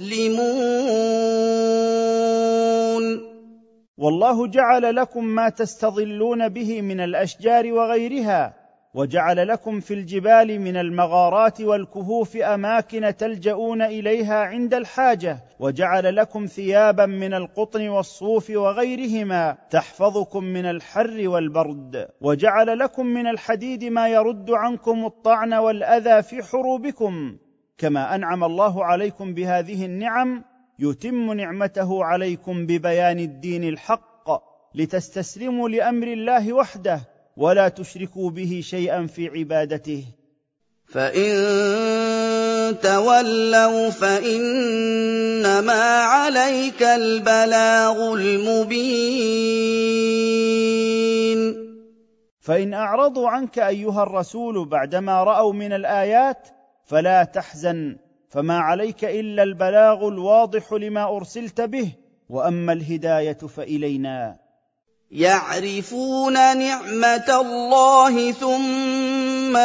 تسلمون. والله جعل لكم ما تستظلون به من الأشجار وغيرها، وجعل لكم في الجبال من المغارات والكهوف أماكن تلجؤون إليها عند الحاجة، وجعل لكم ثيابا من القطن والصوف وغيرهما تحفظكم من الحر والبرد، وجعل لكم من الحديد ما يرد عنكم الطعن والأذى في حروبكم. كما أنعم الله عليكم بهذه النعم يتم نعمته عليكم ببيان الدين الحق لتستسلموا لأمر الله وحده ولا تشركوا به شيئا في عبادته. فإن تولوا فإنما عليك البلاغ المبين. فإن أعرضوا عنك أيها الرسول بعدما رأوا من الآيات فلا تحزن، فما عليك إلا البلاغ الواضح لما أرسلت به، وأما الهداية فإلينا. يعرفون نعمة الله ثم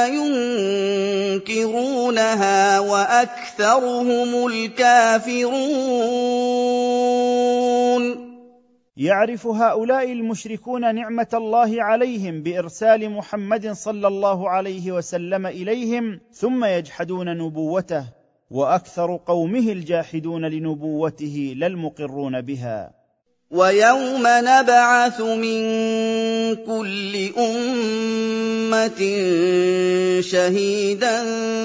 ينكرونها وأكثرهم الكافرون. يعرف هؤلاء المشركون نعمة الله عليهم بإرسال محمد صلى الله عليه وسلم إليهم، ثم يجحدون نبوته، وأكثر قومه الجاحدون لنبوته لا المقرون بها. وَيَوْمَ نَبْعَثُ مِن كُلِّ أُمَّةٍ شَهِيدًا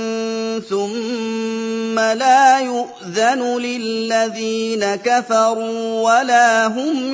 ثُمَّ لَا يُؤْذَنُ لِلَّذِينَ كَفَرُوا وَلَا هُمْ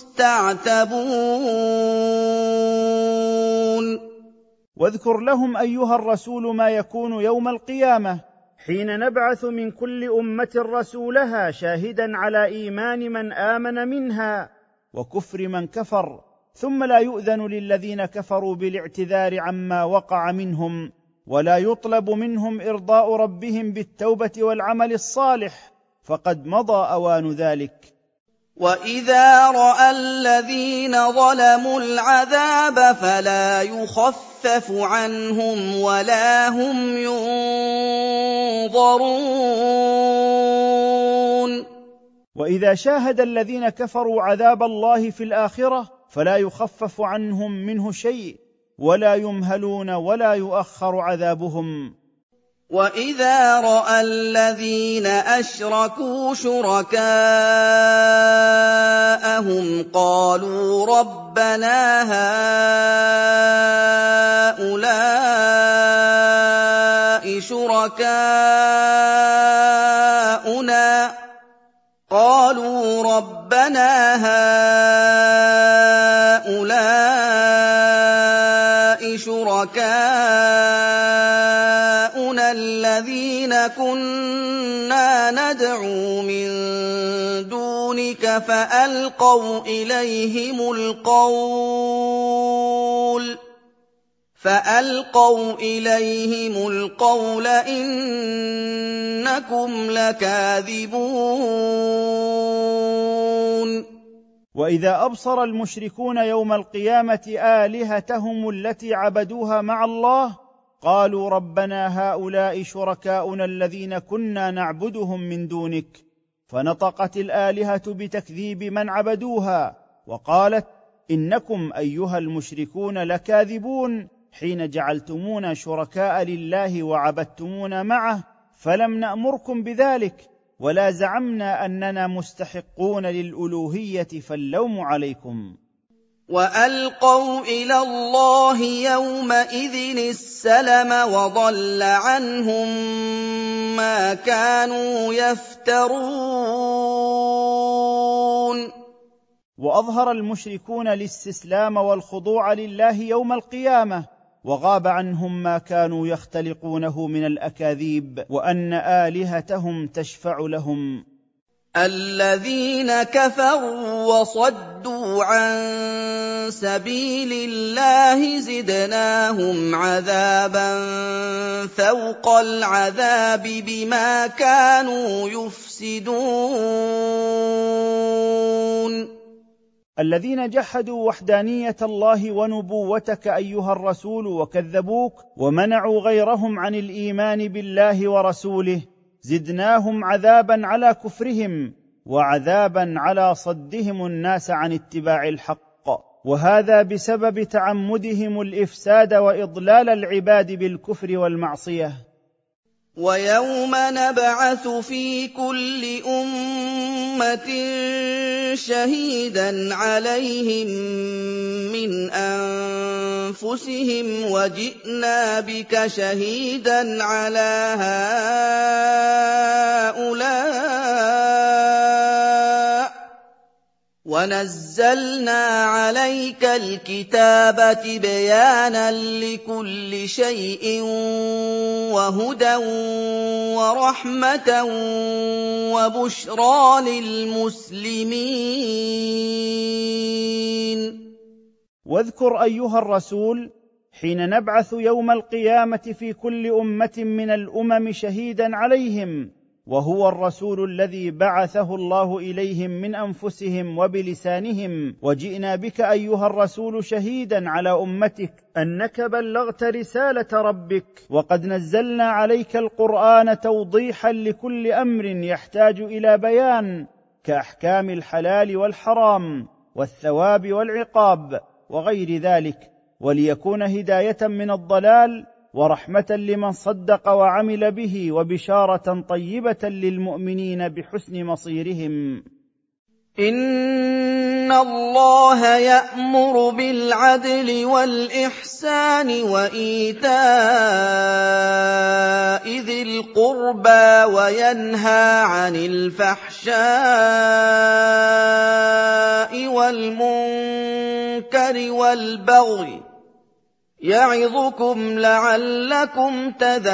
يُسْتَعْتَبُونَ. واذكر لهم أيها الرسول ما يكون يوم القيامة حين نبعث من كل أمة رسولها شاهدا على إيمان من آمن منها وكفر من كفر، ثم لا يؤذن للذين كفروا بالاعتذار عما وقع منهم، ولا يطلب منهم إرضاء ربهم بالتوبة والعمل الصالح، فقد مضى أوان ذلك. وَإِذَا رَأَى الَّذِينَ ظَلَمُوا الْعَذَابَ فَلَا يُخَفَّفُ عَنْهُمْ وَلَا هُمْ يُنظَرُونَ. وإذا شاهد الذين كفروا عذاب الله في الآخرة فلا يخفف عنهم منه شيء، ولا يمهلون ولا يؤخر عذابهم. وَإِذَا رَأَى الَّذِينَ أَشْرَكُوا شُرَكَاءَهُمْ قَالُوا رَبَّنَا هَٰؤُلَاءِ شُرَكَاؤُنَا قَالُوا رَبَّنَا هَٰؤُلَاءِ شُرَكَاؤُنَا الَّذِينَ كُنَّا نَدْعُو مِن دُونِكَ فَأَلْقَوْا إِلَيْهِمُ الْقَوْلَ فَأَلْقَوْا إِلَيْهِمُ الْقَوْلَ إِنَّكُمْ لَكَاذِبُونَ. وإذا أبصر المشركون يوم القيامة آلهتهم التي عبدوها مع الله قالوا ربنا هؤلاء شركاؤنا الذين كنا نعبدهم من دونك، فنطقت الآلهة بتكذيب من عبدوها وقالت إنكم أيها المشركون لكاذبون حين جعلتمونا شركاء لله وعبدتمونا معه، فلم نأمركم بذلك ولا زعمنا أننا مستحقون للألوهية، فاللوم عليكم. وَأَلْقَوْا إِلَى اللَّهِ يَوْمَئِذٍ السَّلَمَ وَضَلَّ عَنْهُم مَّا كَانُوا يَفْتَرُونَ. وأظهر المشركون الاستسلام والخضوع لله يوم القيامة، وغاب عنهم ما كانوا يختلقونه من الأكاذيب، وأن آلهتهم تشفع لهم. الَّذِينَ كَفَرُوا وَصَدُّوا عَن سَبِيلِ اللَّهِ زِدْنَاهُمْ عَذَابًا فَوْقَ الْعَذَابِ بِمَا كَانُوا يُفْسِدُونَ. الذين جحدوا وحدانية الله ونبوتك أيها الرسول وكذبوك ومنعوا غيرهم عن الإيمان بالله ورسوله، زدناهم عذابا على كفرهم وعذابا على صدهم الناس عن اتباع الحق، وهذا بسبب تعمدهم الإفساد وإضلال العباد بالكفر والمعصية. وَيَوْمَ نَبْعَثُ فِي كُلِّ أُمَّةٍ شَهِيدًا عَلَيْهِم مِّنْ أَنفُسِهِمْ وَجِئْنَا بِكَ شَهِيدًا عَلَىٰ هَٰؤُلَاءِ وَنَزَّلْنَا عَلَيْكَ الْكِتَابَ تِبْيَانًا لِّكُلِّ شَيْءٍ وَهُدًى وَرَحْمَةً وَبُشْرَىٰ لِلْمُسْلِمِينَ. واذكر أيها الرسول حين نبعث يوم القيامة في كل أمة من الأمم شهيدا عليهم، وهو الرسول الذي بعثه الله إليهم من أنفسهم وبلسانهم، وجئنا بك أيها الرسول شهيدا على أمتك أنك بلغت رسالة ربك، وقد نزلنا عليك القرآن توضيحا لكل أمر يحتاج إلى بيان كأحكام الحلال والحرام، والثواب والعقاب وغير ذلك، وليكون هداية من الضلال ورحمة لمن صدق وعمل به وبشارة طيبة للمؤمنين بحسن مصيرهم. إِنَّ اللَّهَ يَأْمُرُ بِالْعَدْلِ وَالْإِحْسَانِ وَإِيتَاءِ ذِي الْقُرْبَىٰ وَيَنْهَىٰ عَنِ الْفَحْشَاءِ وَالْمُنكَرِ وَالْبَغْيِ ۚ يَعِظُكُمْ لَعَلَّكُمْ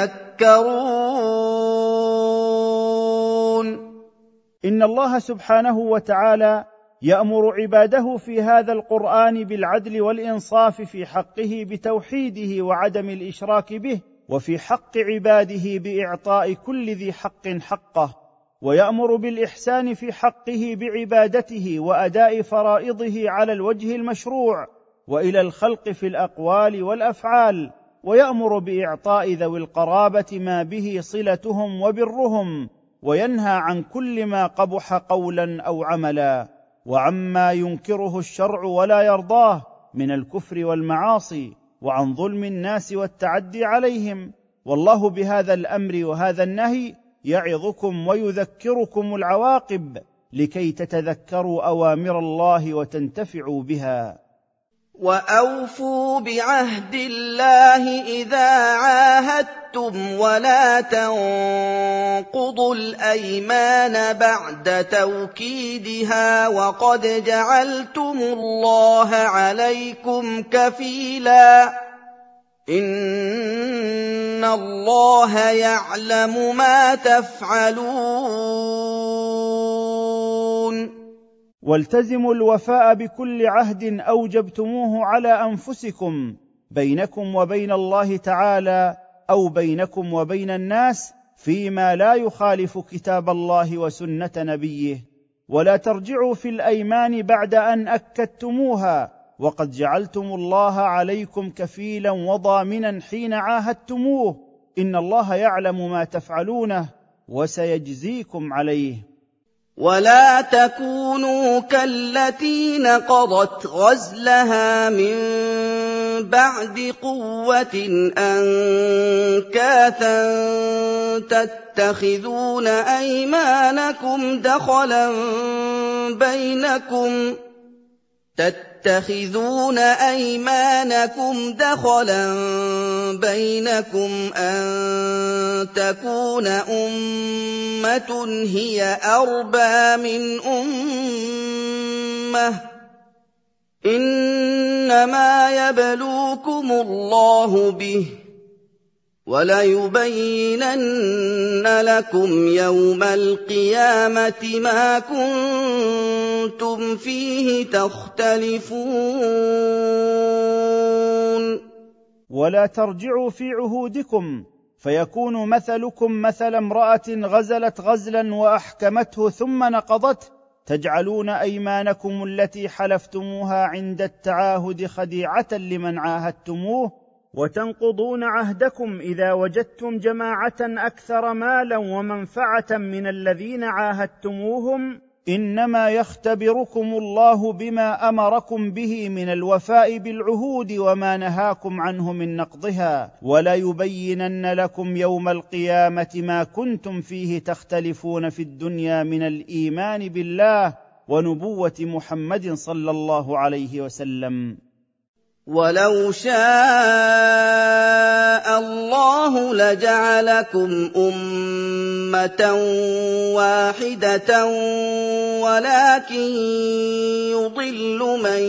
تَذَكَّرُونَ. إن الله سبحانه وتعالى يأمر عباده في هذا القرآن بالعدل والإنصاف في حقه بتوحيده وعدم الإشراك به، وفي حق عباده بإعطاء كل ذي حق حقه، ويأمر بالإحسان في حقه بعبادته وأداء فرائضه على الوجه المشروع وإلى الخلق في الأقوال والأفعال، ويأمر بإعطاء ذوي القرابة ما به صلتهم وبرهم، وينهى عن كل ما قبح قولا أو عملا، وعما ينكره الشرع ولا يرضاه من الكفر والمعاصي، وعن ظلم الناس والتعدي عليهم. والله بهذا الأمر وهذا النهي يعظكم ويذكركم العواقب لكي تتذكروا أوامر الله وتنتفعوا بها. وَأَوْفُوا بِعَهْدِ اللَّهِ إِذَا عَاهَدتُّمْ وَلَا تَنقُضُوا الْأَيْمَانَ بَعْدَ تَوْكِيدِهَا وَقَدْ جَعَلْتُمُ اللَّهَ عَلَيْكُمْ كَفِيلًا ۚ إِنَّ اللَّهَ يَعْلَمُ مَا تَفْعَلُونَ. والتزموا الوفاء بكل عهد أوجبتموه على أنفسكم بينكم وبين الله تعالى أو بينكم وبين الناس فيما لا يخالف كتاب الله وسنة نبيه، ولا ترجعوا في الأيمان بعد أن أكدتموها، وقد جعلتم الله عليكم كفيلا وضامنا حين عاهدتموه، إن الله يعلم ما تفعلونه وسيجزيكم عليه. وَلَا تَكُونُوا كَالَّتِي نَقَضَتْ غَزْلَهَا مِن بَعْدِ قُوَّةٍ أَنكَاثًا تَتَّخِذُونَ أَيْمَانَكُمْ دَخَلًا بَيْنَكُمْ تَتَّخِذُونَ أَيْمَانَكُمْ دَخَلًا بَيْنَكُمْ أَن تَكُونَ أُمَّةٌ هِيَ أَرْبَىٰ مِنْ أُمَّةٍ ۚ إِنَّمَا يَبْلُوكُمُ اللَّهُ بِهِ ۚ وَلَيُبَيِّنَنَّ لَكُمْ يَوْمَ الْقِيَامَةِ مَا كُنتُمْ فِيهِ تَخْتَلِفُونَ. ولا ترجعوا في عهودكم فيكون مثلكم مثل امرأة غزلت غزلا وأحكمته ثم نقضته، تجعلون أيمانكم التي حلفتموها عند التعاهد خديعة لمن عاهدتموه، وتنقضون عهدكم إذا وجدتم جماعة أكثر مالا ومنفعة من الذين عاهدتموهم. إنما يختبركم الله بما أمركم به من الوفاء بالعهود وما نهاكم عنه من نقضها، وليبينن لكم يوم القيامة ما كنتم فيه تختلفون في الدنيا من الإيمان بالله ونبوة محمد صلى الله عليه وسلم. وَلَوْ شَاءَ اللَّهُ لَجَعَلَكُمْ أُمَّةً وَاحِدَةً وَلَٰكِن يُضِلُّ مَن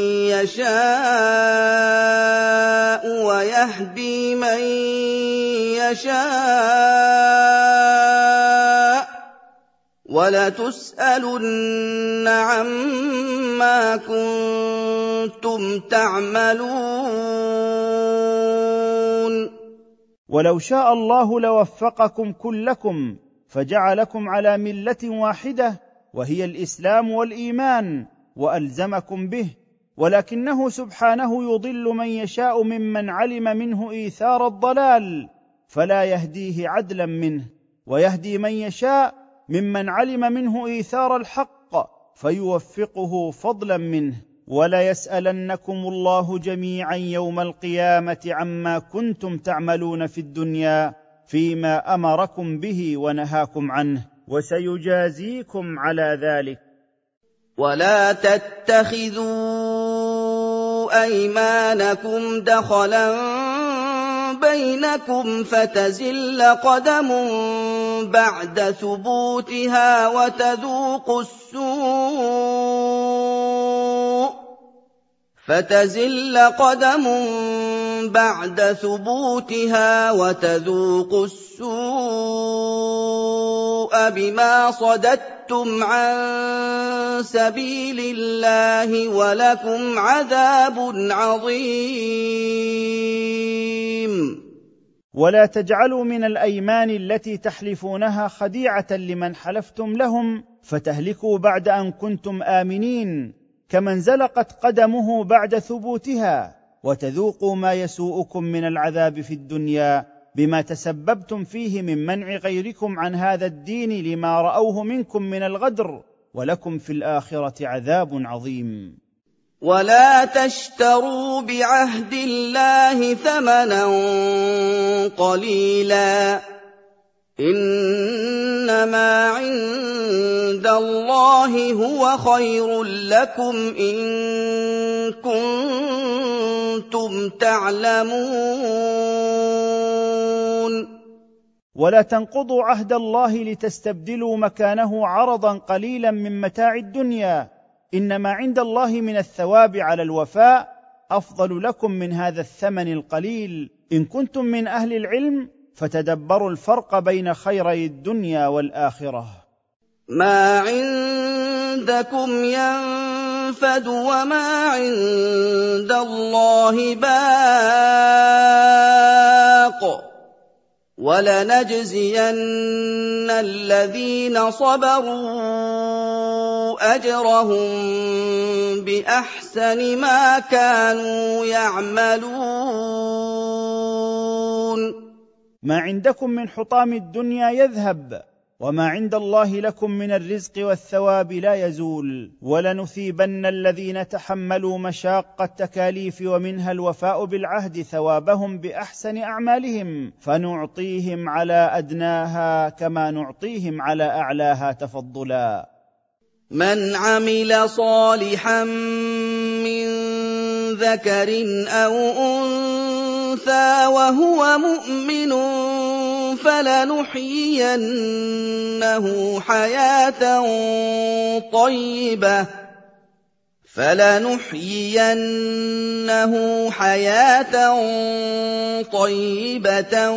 يَشَاءُ وَيَهْدِي مَن يَشَاءُ ۚ وَلَتُسْأَلُنَّ عَمَّا كُنتُمْ تَعْمَلُونَ. ولو شاء الله لوفقكم كلكم فجعلكم على ملة واحدة وهي الإسلام والإيمان وألزمكم به، ولكنه سبحانه يضل من يشاء ممن علم منه إيثار الضلال فلا يهديه عدلا منه، ويهدي من يشاء ممن علم منه إيثار الحق فيوفقه فضلا منه. وليسألنكم الله جميعا يوم القيامة عما كنتم تعملون في الدنيا فيما أمركم به ونهاكم عنه، وسيجازيكم على ذلك. ولا تتخذوا أيمانكم دخلا بينكم فتزل قدم بعد ثبوتها وتذوقوا السوء فتزل قدم بعد ثبوتها وتذوقوا السوء بما صددتم عن سبيل الله ولكم عذاب عظيم. ولا تجعلوا من الأيمان التي تحلفونها خديعة لمن حلفتم لهم فتهلكوا بعد أن كنتم آمنين، كمن زلقت قدمه بعد ثبوتها، وتذوقوا ما يسوءكم من العذاب في الدنيا بما تسببتم فيه من منع غيركم عن هذا الدين لما رأوه منكم من الغدر، ولكم في الآخرة عذاب عظيم. ولا تشتروا بعهد الله ثمنا قليلا إنما عند الله هو خير لكم إن كنتم تعلمون. ولا تنقضوا عهد الله لتستبدلوا مكانه عرضا قليلا من متاع الدنيا، إنما عند الله من الثواب على الوفاء أفضل لكم من هذا الثمن القليل. إن كنتم من أهل العلم فتدبروا الفرق بين خيري الدنيا والآخرة. ما عندكم ينفد وما عند الله باق ولنجزين الذين صبروا أجرهم بأحسن ما كانوا يعملون. ما عندكم من حطام الدنيا يذهب، وما عند الله لكم من الرزق والثواب لا يزول. ولنثيبن الذين تحملوا مشاق التكاليف ومنها الوفاء بالعهد ثوابهم بأحسن أعمالهم، فنعطيهم على أدناها كما نعطيهم على أعلاها تفضلا. من عمل صالحا من ذكر أو أنثى وهو مؤمن فلنحيينه حياة طيبة فلنحيينه حياة طيبة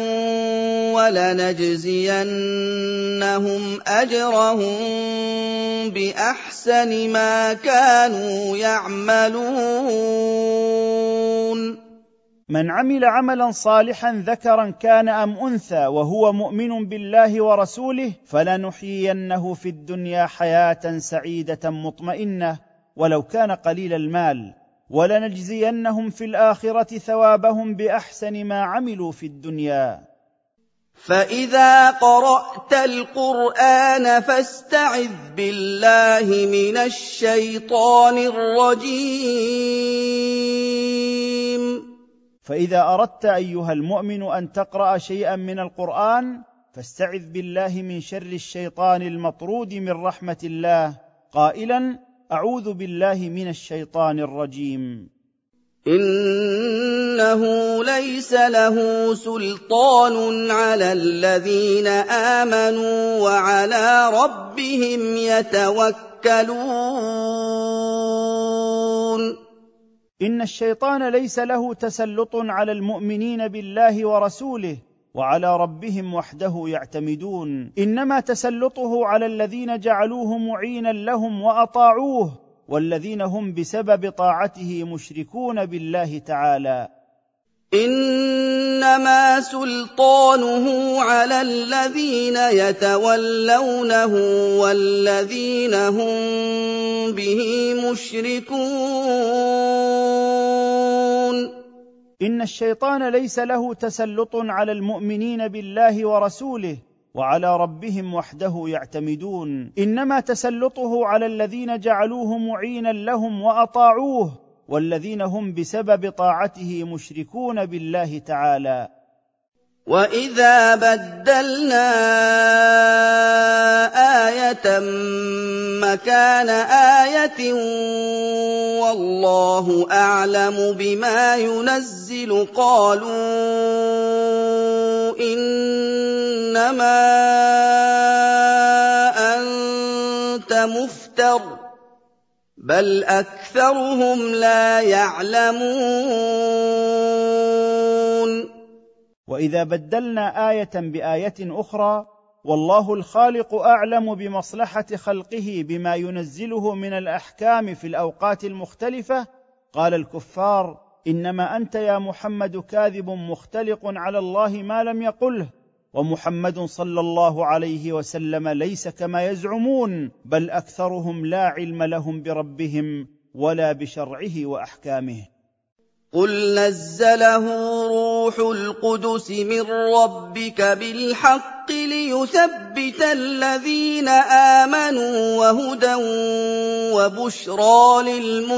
ولنجزينهم أجرهم بأحسن ما كانوا يعملون. من عمل عملا صالحا ذكرا كان أم أنثى وهو مؤمن بالله ورسوله فلنحيينه في الدنيا حياة سعيدة مطمئنة ولو كان قليل المال، ولنجزينهم في الآخرة ثوابهم بأحسن ما عملوا في الدنيا. فإذا قرأت القرآن فاستعذ بالله من الشيطان الرجيم. فإذا أردت أيها المؤمن أن تقرأ شيئا من القرآن فاستعذ بالله من شر الشيطان المطرود من رحمة الله قائلا: أعوذ بالله من الشيطان الرجيم. إنه ليس له سلطان على الذين آمنوا وعلى ربهم يتوكلون. إن الشيطان ليس له تسلط على المؤمنين بالله ورسوله وعلى ربهم وحده يعتمدون، إنما تسلطه على الذين جعلوه معينا لهم وأطاعوه، والذين هم بسبب طاعته مشركون بالله تعالى. إنما سلطانه على الذين يتولونه والذين هم به مشركون. إن الشيطان ليس له تسلط على المؤمنين بالله ورسوله وعلى ربهم وحده يعتمدون، انما تسلطه على الذين جعلوه معينا لهم واطاعوه، والذين هم بسبب طاعته مشركون بالله تعالى. وَإِذَا بَدَّلْنَا آيَةً مَّكَانَ آيَةٍ وَاللَّهُ أَعْلَمُ بِمَا يُنَزِّلُ قَالُوا إِنَّمَا أَنتَ مُفْتَرٍ بَلْ أَكْثَرُهُمْ لَا يَعْلَمُونَ. وإذا بدلنا آية بآية أخرى والله الخالق أعلم بمصلحة خلقه بما ينزله من الأحكام في الأوقات المختلفة، قال الكفار: إنما أنت يا محمد كاذب مختلق على الله ما لم يقله، ومحمد صلى الله عليه وسلم ليس كما يزعمون، بل أكثرهم لا علم لهم بربهم ولا بشرعه وأحكامه. قُلْ نَزَّلَهُ رُوحُ الْقُدُسِ مِن رَّبِّكَ بِالْحَقِّ لِيُثَبِّتَ الَّذِينَ آمَنُوا وَهُدًى وَبُشْرَىٰ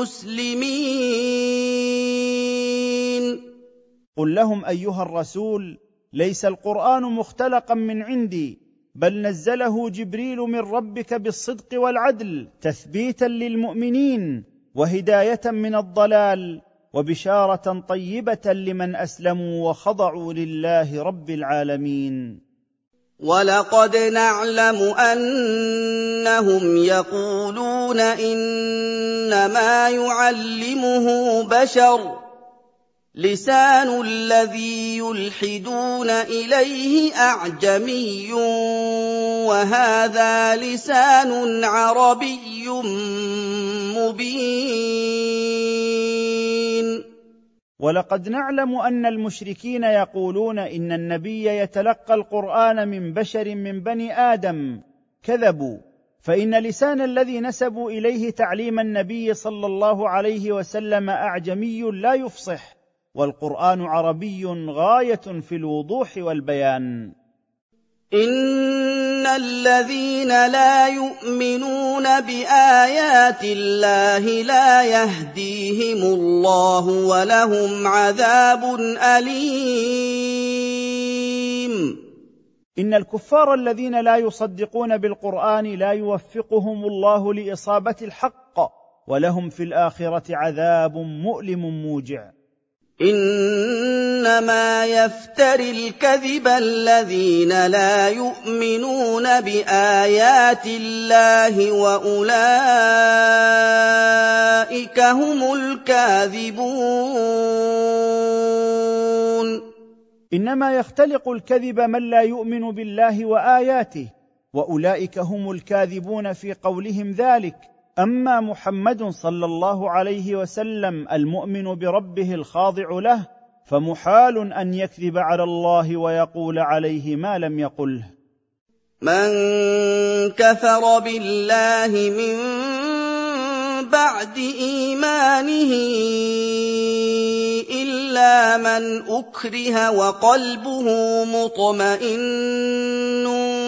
لِلْمُسْلِمِينَ. قل لهم أيها الرسول: ليس القرآن مختلقا من عندي، بل نزله جبريل من ربك بالصدق والعدل تثبيتا للمؤمنين وهداية من الضلال وبشارة طيبة لمن أسلموا وخضعوا لله رب العالمين. وَلَقَدْ نَعْلَمُ أَنَّهُمْ يَقُولُونَ إِنَّمَا يُعَلِّمُهُ بَشَرٌ، لِّسَانُ الَّذِي يُلْحِدُونَ إِلَيْهِ أَعْجَمِيٌّ وَهَٰذَا لِسَانٌ عَرَبِيٌّ مُّبِينٌ. ولقد نعلم أن المشركين يقولون إن النبي يتلقى القرآن من بشر من بني آدم، كذبوا، فإن لسان الذي نسبوا إليه تعليم النبي صلى الله عليه وسلم أعجمي لا يفصح، والقرآن عربي غاية في الوضوح والبيان. إِنَّ الَّذِينَ لَا يُؤْمِنُونَ بِآيَاتِ اللَّهِ لَا يَهْدِيهِمُ اللَّهُ وَلَهُمْ عَذَابٌ أَلِيمٌ. إن الكفار الذين لا يصدقون بالقرآن لا يوفقهم الله لإصابة الحق، ولهم في الآخرة عذاب مؤلم موجع. إِنَّمَا يَفْتَرِي الْكَذِبَ الَّذِينَ لَا يُؤْمِنُونَ بِآيَاتِ اللَّهِ وَأُولَٰئِكَ هُمُ الْكَاذِبُونَ. إنما يختلق الكذب من لا يؤمن بالله وآياته، وأولئك هم الكاذبون في قولهم ذلك. أما محمد صلى الله عليه وسلم المؤمن بربه الخاضع له، فمحال أن يكذب على الله ويقول عليه ما لم يقله. من كفر بالله من بعد إيمانه إلا من أكره وقلبه مطمئن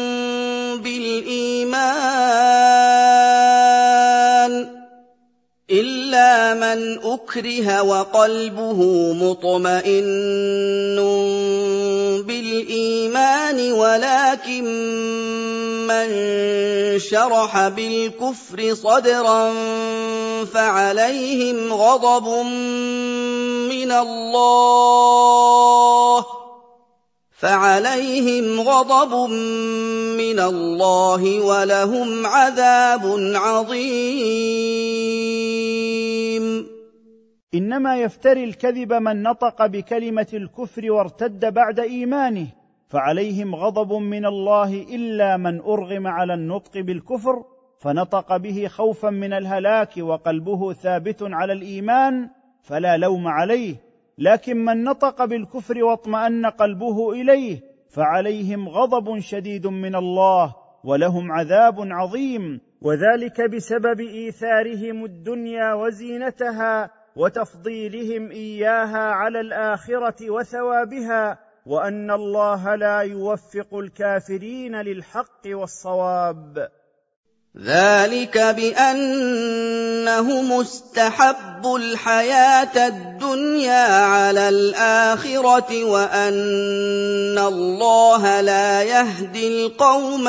بالإيمان إلا من أكره وقلبه مطمئن بالإيمان ولكن من شرح بالكفر صدرا فعليهم غضب من الله فعليهم غضب من الله ولهم عذاب عظيم. إنما يفتري الكذب من نطق بكلمة الكفر وارتد بعد إيمانه، فعليهم غضب من الله إلا من أرغم على النطق بالكفر فنطق به خوفا من الهلاك وقلبه ثابت على الإيمان فلا لوم عليه، لكن من نطق بالكفر واطمأن قلبه إليه فعليهم غضب شديد من الله ولهم عذاب عظيم، وذلك بسبب إيثارهم الدنيا وزينتها وتفضيلهم إياها على الآخرة وثوابها، وان الله لا يوفق الكافرين للحق والصواب. ذلك بأنهم استحبوا الحياة الدنيا على الآخرة وأن الله لا يهدي القوم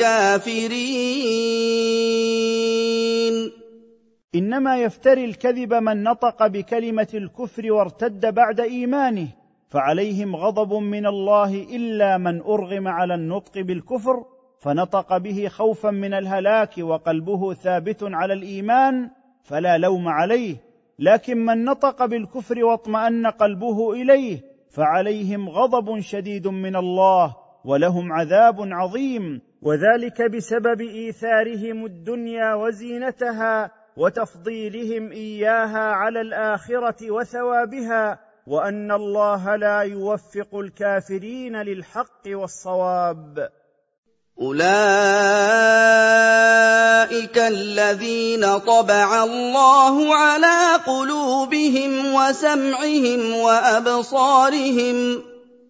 الكافرين. إنما يفتري الكذب من نطق بكلمة الكفر وارتد بعد إيمانه، فعليهم غضب من الله إلا من أرغم على النطق بالكفر فنطق به خوفا من الهلاك وقلبه ثابت على الإيمان فلا لوم عليه، لكن من نطق بالكفر واطمأن قلبه إليه فعليهم غضب شديد من الله ولهم عذاب عظيم، وذلك بسبب إيثارهم الدنيا وزينتها وتفضيلهم إياها على الآخرة وثوابها، وأن الله لا يوفق الكافرين للحق والصواب. أولئك الذين طبع الله على قلوبهم وسمعهم وأبصارهم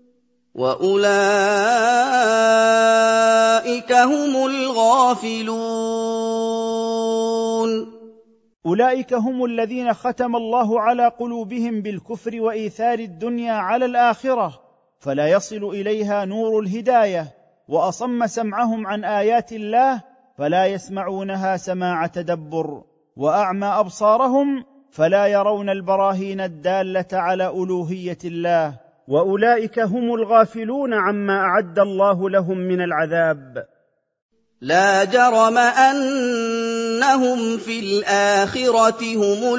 وأولئك هم الغافلون. أولئك هم الذين ختم الله على قلوبهم بالكفر وإيثار الدنيا على الآخرة، فلا يصل إليها نور الهداية، وأصم سمعهم عن آيات الله فلا يسمعونها سماع تدبر، وأعمى أبصارهم فلا يرون البراهين الدالة على ألوهية الله، وأولئك هم الغافلون عما أعد الله لهم من العذاب. لا جرم أنهم في الآخرة هم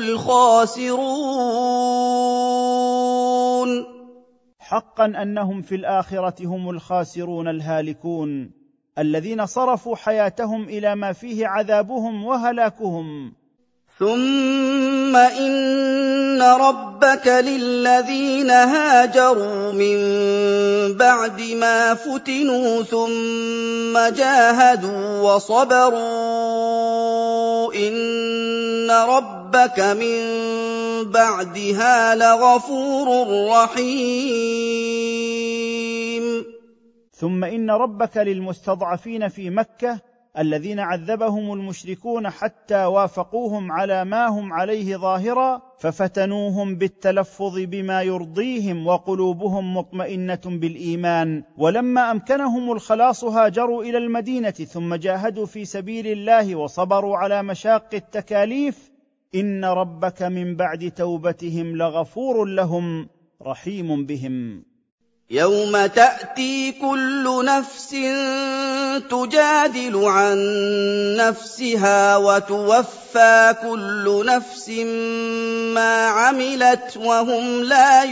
الخاسرون. حقا أنهم في الآخرة هم الخاسرون الهالكون، الذين صرفوا حياتهم إلى ما فيه عذابهم وهلاكهم. ثم إن ربك للذين هاجروا من بعد ما فتنوا ثم جاهدوا وصبروا إن ربك من بعدها لغفور رحيم. ثم إن ربك للمستضعفين في مكة الذين عذبهم المشركون حتى وافقوهم على ما هم عليه ظاهرا، ففتنوهم بالتلفظ بما يرضيهم وقلوبهم مطمئنة بالإيمان، ولما أمكنهم الخلاص هاجروا إلى المدينة ثم جاهدوا في سبيل الله وصبروا على مشاق التكاليف. إن ربك من بعد توبتهم لغفور لهم رحيم بهم. يوم تأتي كل نفس تجادل عن نفسها وتوفى كل نفس ما عملت وهم لا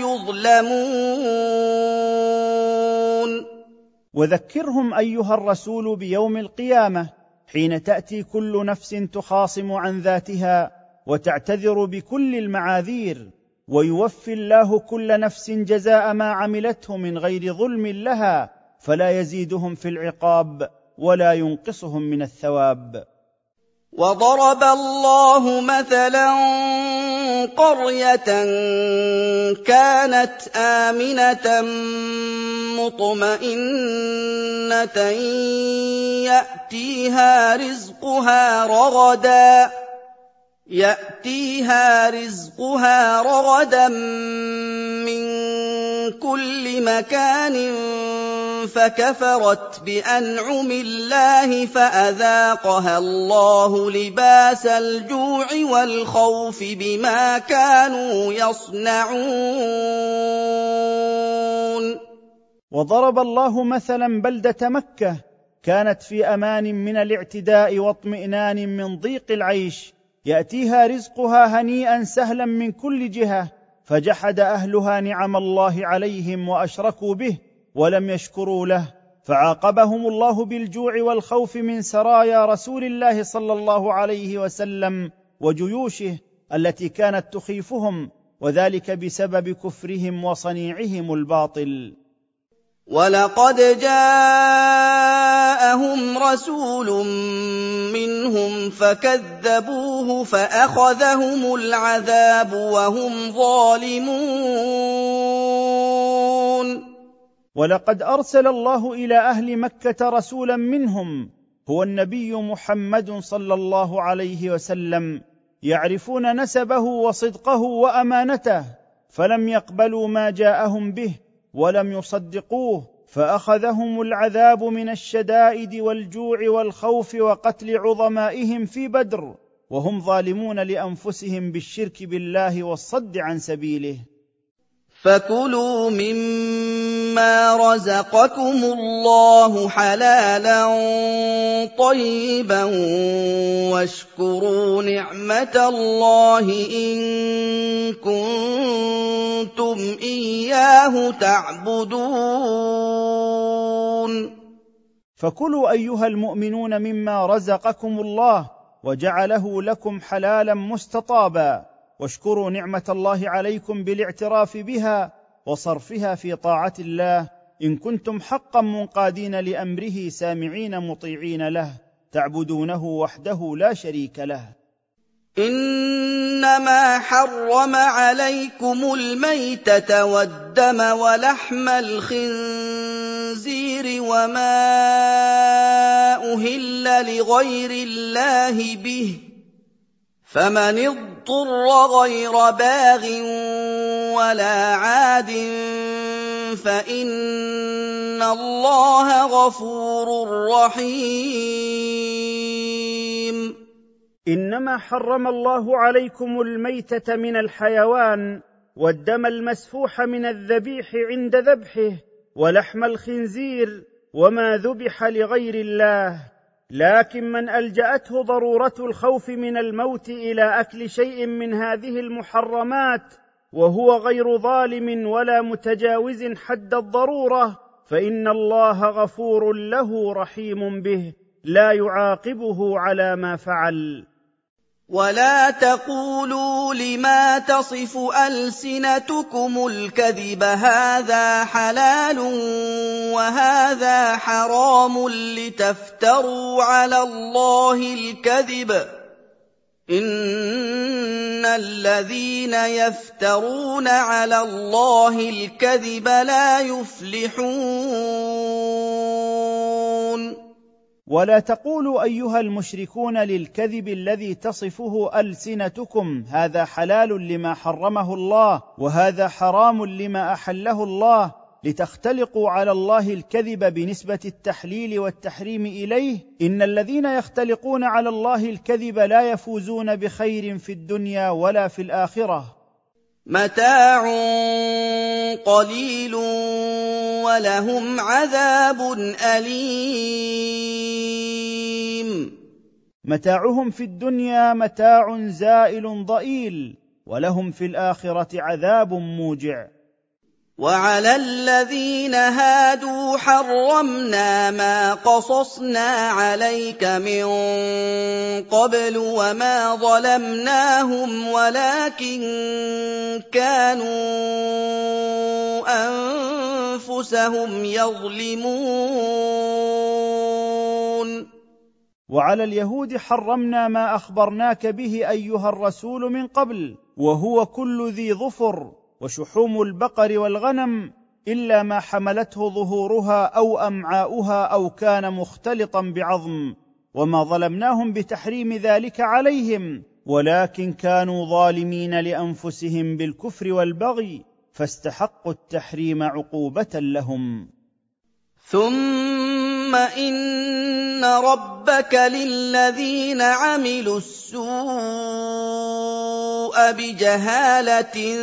يظلمون. وذكرهم أيها الرسول بيوم القيامة حين تأتي كل نفس تخاصم عن ذاتها وتعتذر بكل المعاذير، ويوفي الله كل نفس جزاء ما عملته من غير ظلم لها، فلا يزيدهم في العقاب ولا ينقصهم من الثواب. وضرب الله مثلا قرية كانت آمنة مطمئنة يأتيها رزقها رغدا يأتيها رزقها رغدا من كل مكان فكفرت بأنعم الله فأذاقها الله لباس الجوع والخوف بما كانوا يصنعون. وضرب الله مثلا بلدة مكة كانت في أمان من الاعتداء واطمئنان من ضيق العيش، يأتيها رزقها هنيئا سهلا من كل جهة، فجحد أهلها نعم الله عليهم وأشركوا به ولم يشكروا له، فعاقبهم الله بالجوع والخوف من سرايا رسول الله صلى الله عليه وسلم وجيوشه التي كانت تخيفهم، وذلك بسبب كفرهم وصنيعهم الباطل. ولقد جاءهم رسول منهم فكذبوه فأخذهم العذاب وهم ظالمون. ولقد ارسل الله الى اهل مكه رسولا منهم هو النبي محمد صلى الله عليه وسلم، يعرفون نسبه وصدقه وامانته، فلم يقبلوا ما جاءهم به ولم يصدقوه، فاخذهم العذاب من الشدائد والجوع والخوف وقتل عظمائهم في بدر وهم ظالمون لانفسهم بالشرك بالله والصد عن سبيله. فكلوا مما رزقكم الله حلالا طيبا واشكروا نعمة الله إن كنتم إياه تعبدون. فكلوا أيها المؤمنون مما رزقكم الله وجعله لكم حلالا مستطابا، واشكروا نعمة الله عليكم بالاعتراف بها وصرفها في طاعة الله إن كنتم حقا منقادين لأمره سامعين مطيعين له، تعبدونه وحده لا شريك له. إنما حرم عليكم الميتة والدم ولحم الخنزير وما أهل لغير الله به، فمن اضطر غير باغ ولا عاد فإن الله غفور رحيم. إنما حرم الله عليكم الميتة من الحيوان، والدم المسفوح من الذبيح عند ذبحه، ولحم الخنزير وما ذبح لغير الله، لكن من ألجأته ضرورة الخوف من الموت إلى أكل شيء من هذه المحرمات وهو غير ظالم ولا متجاوز حد الضرورة، فإن الله غفور له رحيم به، لا يعاقبه على ما فعل. ولا تقولوا لما تصف ألسنتكم الكذب هذا حلال وهذا حرام لتفتروا على الله الكذب، إن الذين يفترون على الله الكذب لا يفلحون. ولا تقولوا أيها المشركون للكذب الذي تصفه ألسنتكم هذا حلال لما حرمه الله وهذا حرام لما أحله الله، لتختلقوا على الله الكذب بنسبة التحليل والتحريم إليه، إن الذين يختلقون على الله الكذب لا يفوزون بخير في الدنيا ولا في الآخرة. متاع قليل ولهم عذاب أليم. متاعهم في الدنيا متاع زائل ضئيل، ولهم في الآخرة عذاب موجع. وعلى الذين هادوا حرمنا ما قصصنا عليك من قبل وما ظلمناهم ولكن كانوا أنفسهم يظلمون. وعلى اليهود حرمنا ما أخبرناك به أيها الرسول من قبل، وهو كل ذي ظفر وشحوم البقر والغنم إلا ما حملته ظهورها أو أمعاؤها أو كان مختلطا بعظم، وما ظلمناهم بتحريم ذلك عليهم، ولكن كانوا ظالمين لأنفسهم بالكفر والبغي فاستحقوا التحريم عقوبة لهم. ثم إن ربك للذين عملوا السوء بجهالة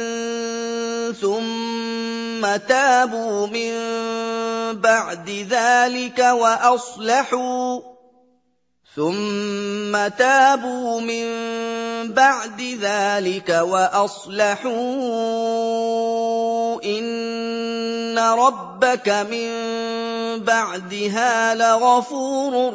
ثم تابوا من بعد ذلك وأصلحوا ثم تابوا من بعد ذلك وأصلحوا إن ربك من بعدها لغفور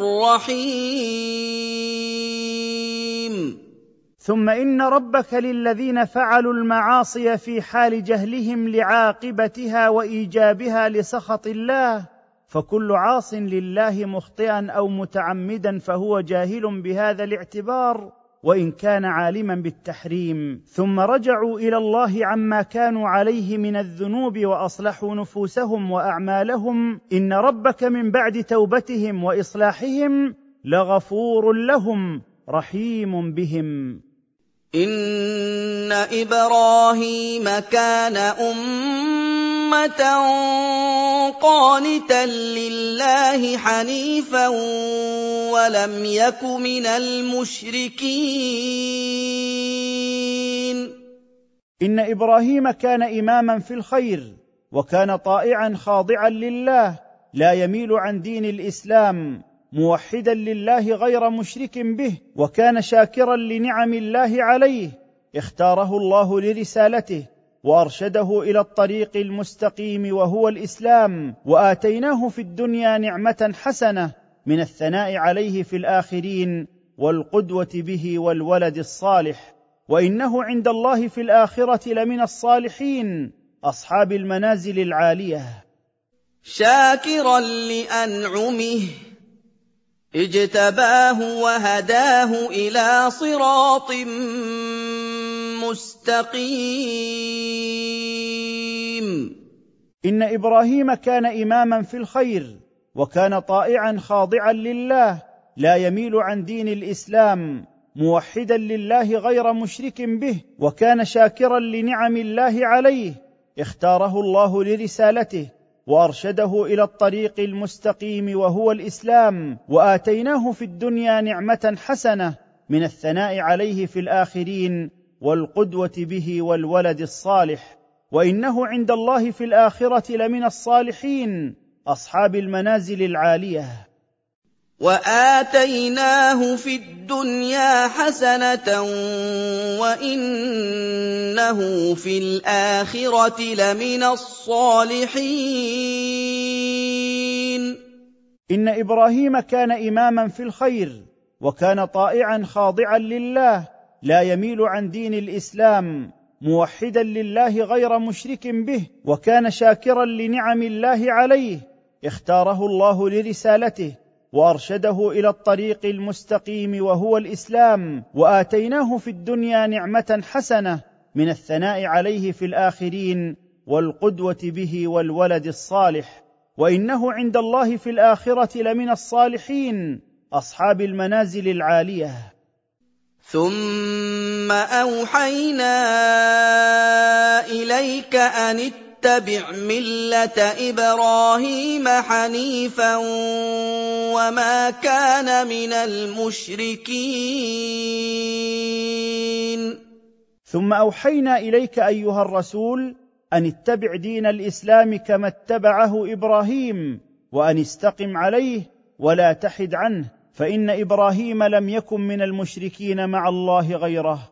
رحيم. ثم إن ربك للذين فعلوا المعاصي في حال جهلهم لعاقبتها وإيجابها لسخط الله، فكل عاص لله مخطئا أو متعمدا فهو جاهل بهذا الاعتبار وان كان عالما بالتحريم، ثم رجعوا الى الله عما كانوا عليه من الذنوب واصلحوا نفوسهم واعمالهم، ان ربك من بعد توبتهم واصلاحهم لغفور لهم رحيم بهم. إن إبراهيم كان أمة قانتا لله حنيفا ولم يك من المشركين. إن إبراهيم كان إماما في الخير، وكان طائعا خاضعا لله، لا يميل عن دين الإسلام، موحدا لله غير مشرك به، وكان شاكرا لنعم الله عليه، اختاره الله لرسالته وارشده الى الطريق المستقيم وهو الاسلام، واتيناه في الدنيا نعمه حسنه من الثناء عليه في الاخرين والقدوه به والولد الصالح، وانه عند الله في الاخره لمن الصالحين اصحاب المنازل العاليه. شاكرا لانعمه اجتباه وهداه إلى صراط مستقيم. إن إبراهيم كان إماما في الخير، وكان طائعا خاضعا لله، لا يميل عن دين الإسلام، موحدا لله غير مشرك به، وكان شاكرا لنعم الله عليه، اختاره الله لرسالته وارشده الى الطريق المستقيم وهو الاسلام، واتيناه في الدنيا نعمه حسنه من الثناء عليه في الاخرين والقدوه به والولد الصالح، وانه عند الله في الاخره لمن الصالحين اصحاب المنازل العاليه. وآتيناه في الدنيا حسنة وإنه في الآخرة لمن الصالحين. إن إبراهيم كان إماما في الخير، وكان طائعا خاضعا لله، لا يميل عن دين الإسلام، موحدا لله غير مشرك به، وكان شاكرا لنعم الله عليه، اختاره الله لرسالته وارشده الى الطريق المستقيم وهو الاسلام، واتيناه في الدنيا نعمه حسنه من الثناء عليه في الاخرين والقدوه به والولد الصالح، وانه عند الله في الاخره لمن الصالحين اصحاب المنازل العاليه. ثم اوحينا اليك ان اتبع ملة إبراهيم حنيفا وما كان من المشركين. ثم أوحينا إليك أيها الرسول أن اتبع دين الإسلام كما اتبعه إبراهيم، وأن استقم عليه ولا تحد عنه، فإن إبراهيم لم يكن من المشركين مع الله غيره.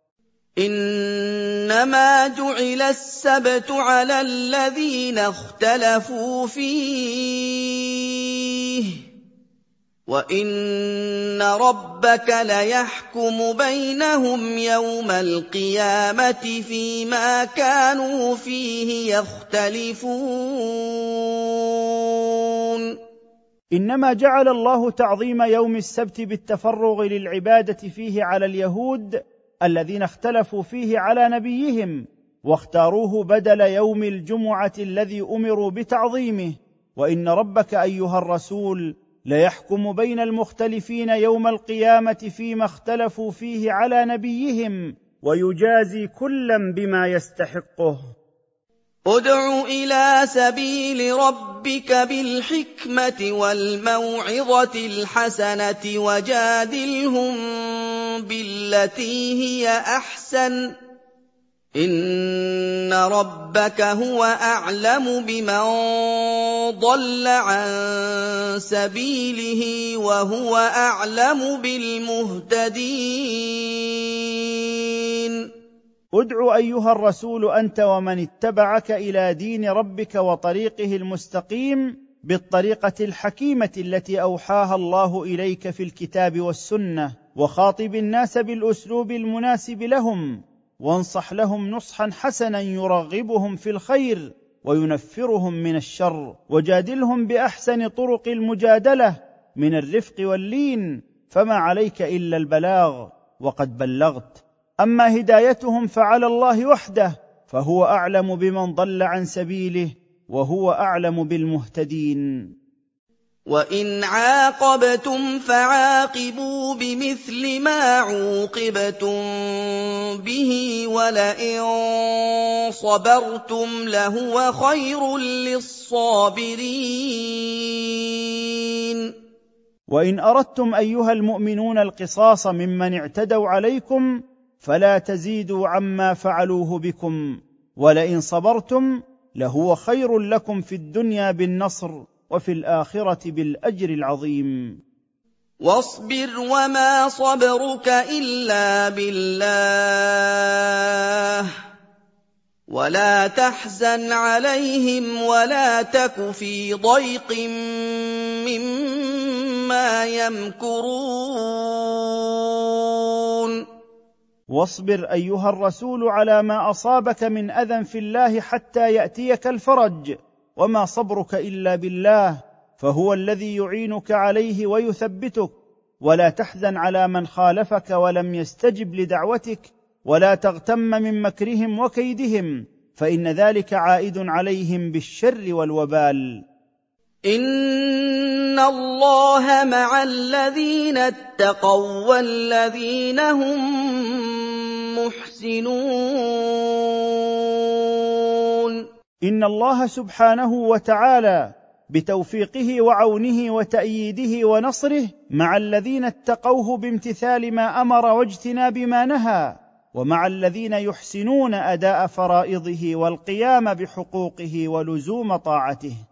إنما جعل السبت على الذين اختلفوا فيه وإن ربك ليحكم بينهم يوم القيامة فيما كانوا فيه يختلفون. إنما جعل الله تعظيم يوم السبت بالتفرغ للعبادة فيه على اليهود الذين اختلفوا فيه على نبيهم، واختاروه بدل يوم الجمعة الذي أمروا بتعظيمه. وإن ربك أيها الرسول ليحكم بين المختلفين يوم القيامة فيما اختلفوا فيه على نبيهم، ويجازي كلا بما يستحقه. ادع إلى سبيل ربك بالحكمة والموعظة الحسنة وجادلهم بالتي هي أحسن إن ربك هو أعلم بمن ضل عن سبيله وهو أعلم بالمهتدين. ادع أيها الرسول أنت ومن اتبعك إلى دين ربك وطريقه المستقيم بالطريقة الحكيمة التي أوحاها الله إليك في الكتاب والسنة، وخاطب الناس بالأسلوب المناسب لهم، وانصح لهم نصحا حسنا يرغبهم في الخير وينفرهم من الشر، وجادلهم بأحسن طرق المجادلة من الرفق واللين، فما عليك إلا البلاغ، وقد بلغت. اما هدايتهم فعلى الله وحده، فهو اعلم بمن ضل عن سبيله وهو اعلم بالمهتدين. وَإِنْ عَاقَبْتُمْ فَعَاقِبُوا بِمِثْلِ مَا عُوقِبْتُم بِهِ وَلَئِن صَبَرْتُمْ لَهُوَ خَيْرٌ لِّلصَّابِرِينَ. وإن أردتم أيها المؤمنون القصاص ممن اعتدوا عليكم فلا تزيدوا عما فعلوه بكم، ولئن صبرتم لهو خير لكم في الدنيا بالنصر وفي الآخرة بالأجر العظيم. واصبر وما صبرك إلا بالله ولا تحزن عليهم ولا تك في ضيق مما يمكرون. واصبر أيها الرسول على ما أصابك من أذى في الله حتى يأتيك الفرج، وما صبرك إلا بالله، فهو الذي يعينك عليه ويثبتك. ولا تحزن على من خالفك ولم يستجب لدعوتك، ولا تغتم من مكرهم وكيدهم، فإن ذلك عائد عليهم بالشر والوبال. إِنَّ اللَّهَ مَعَ الَّذِينَ اتَّقَوا وَّالَّذِينَ هُم مُّحْسِنُونَ. إن الله سبحانه وتعالى بتوفيقه وعونه وتأييده ونصره مع الذين اتقوه بامتثال ما أمر واجتناب ما نهى، ومع الذين يحسنون أداء فرائضه والقيام بحقوقه ولزوم طاعته.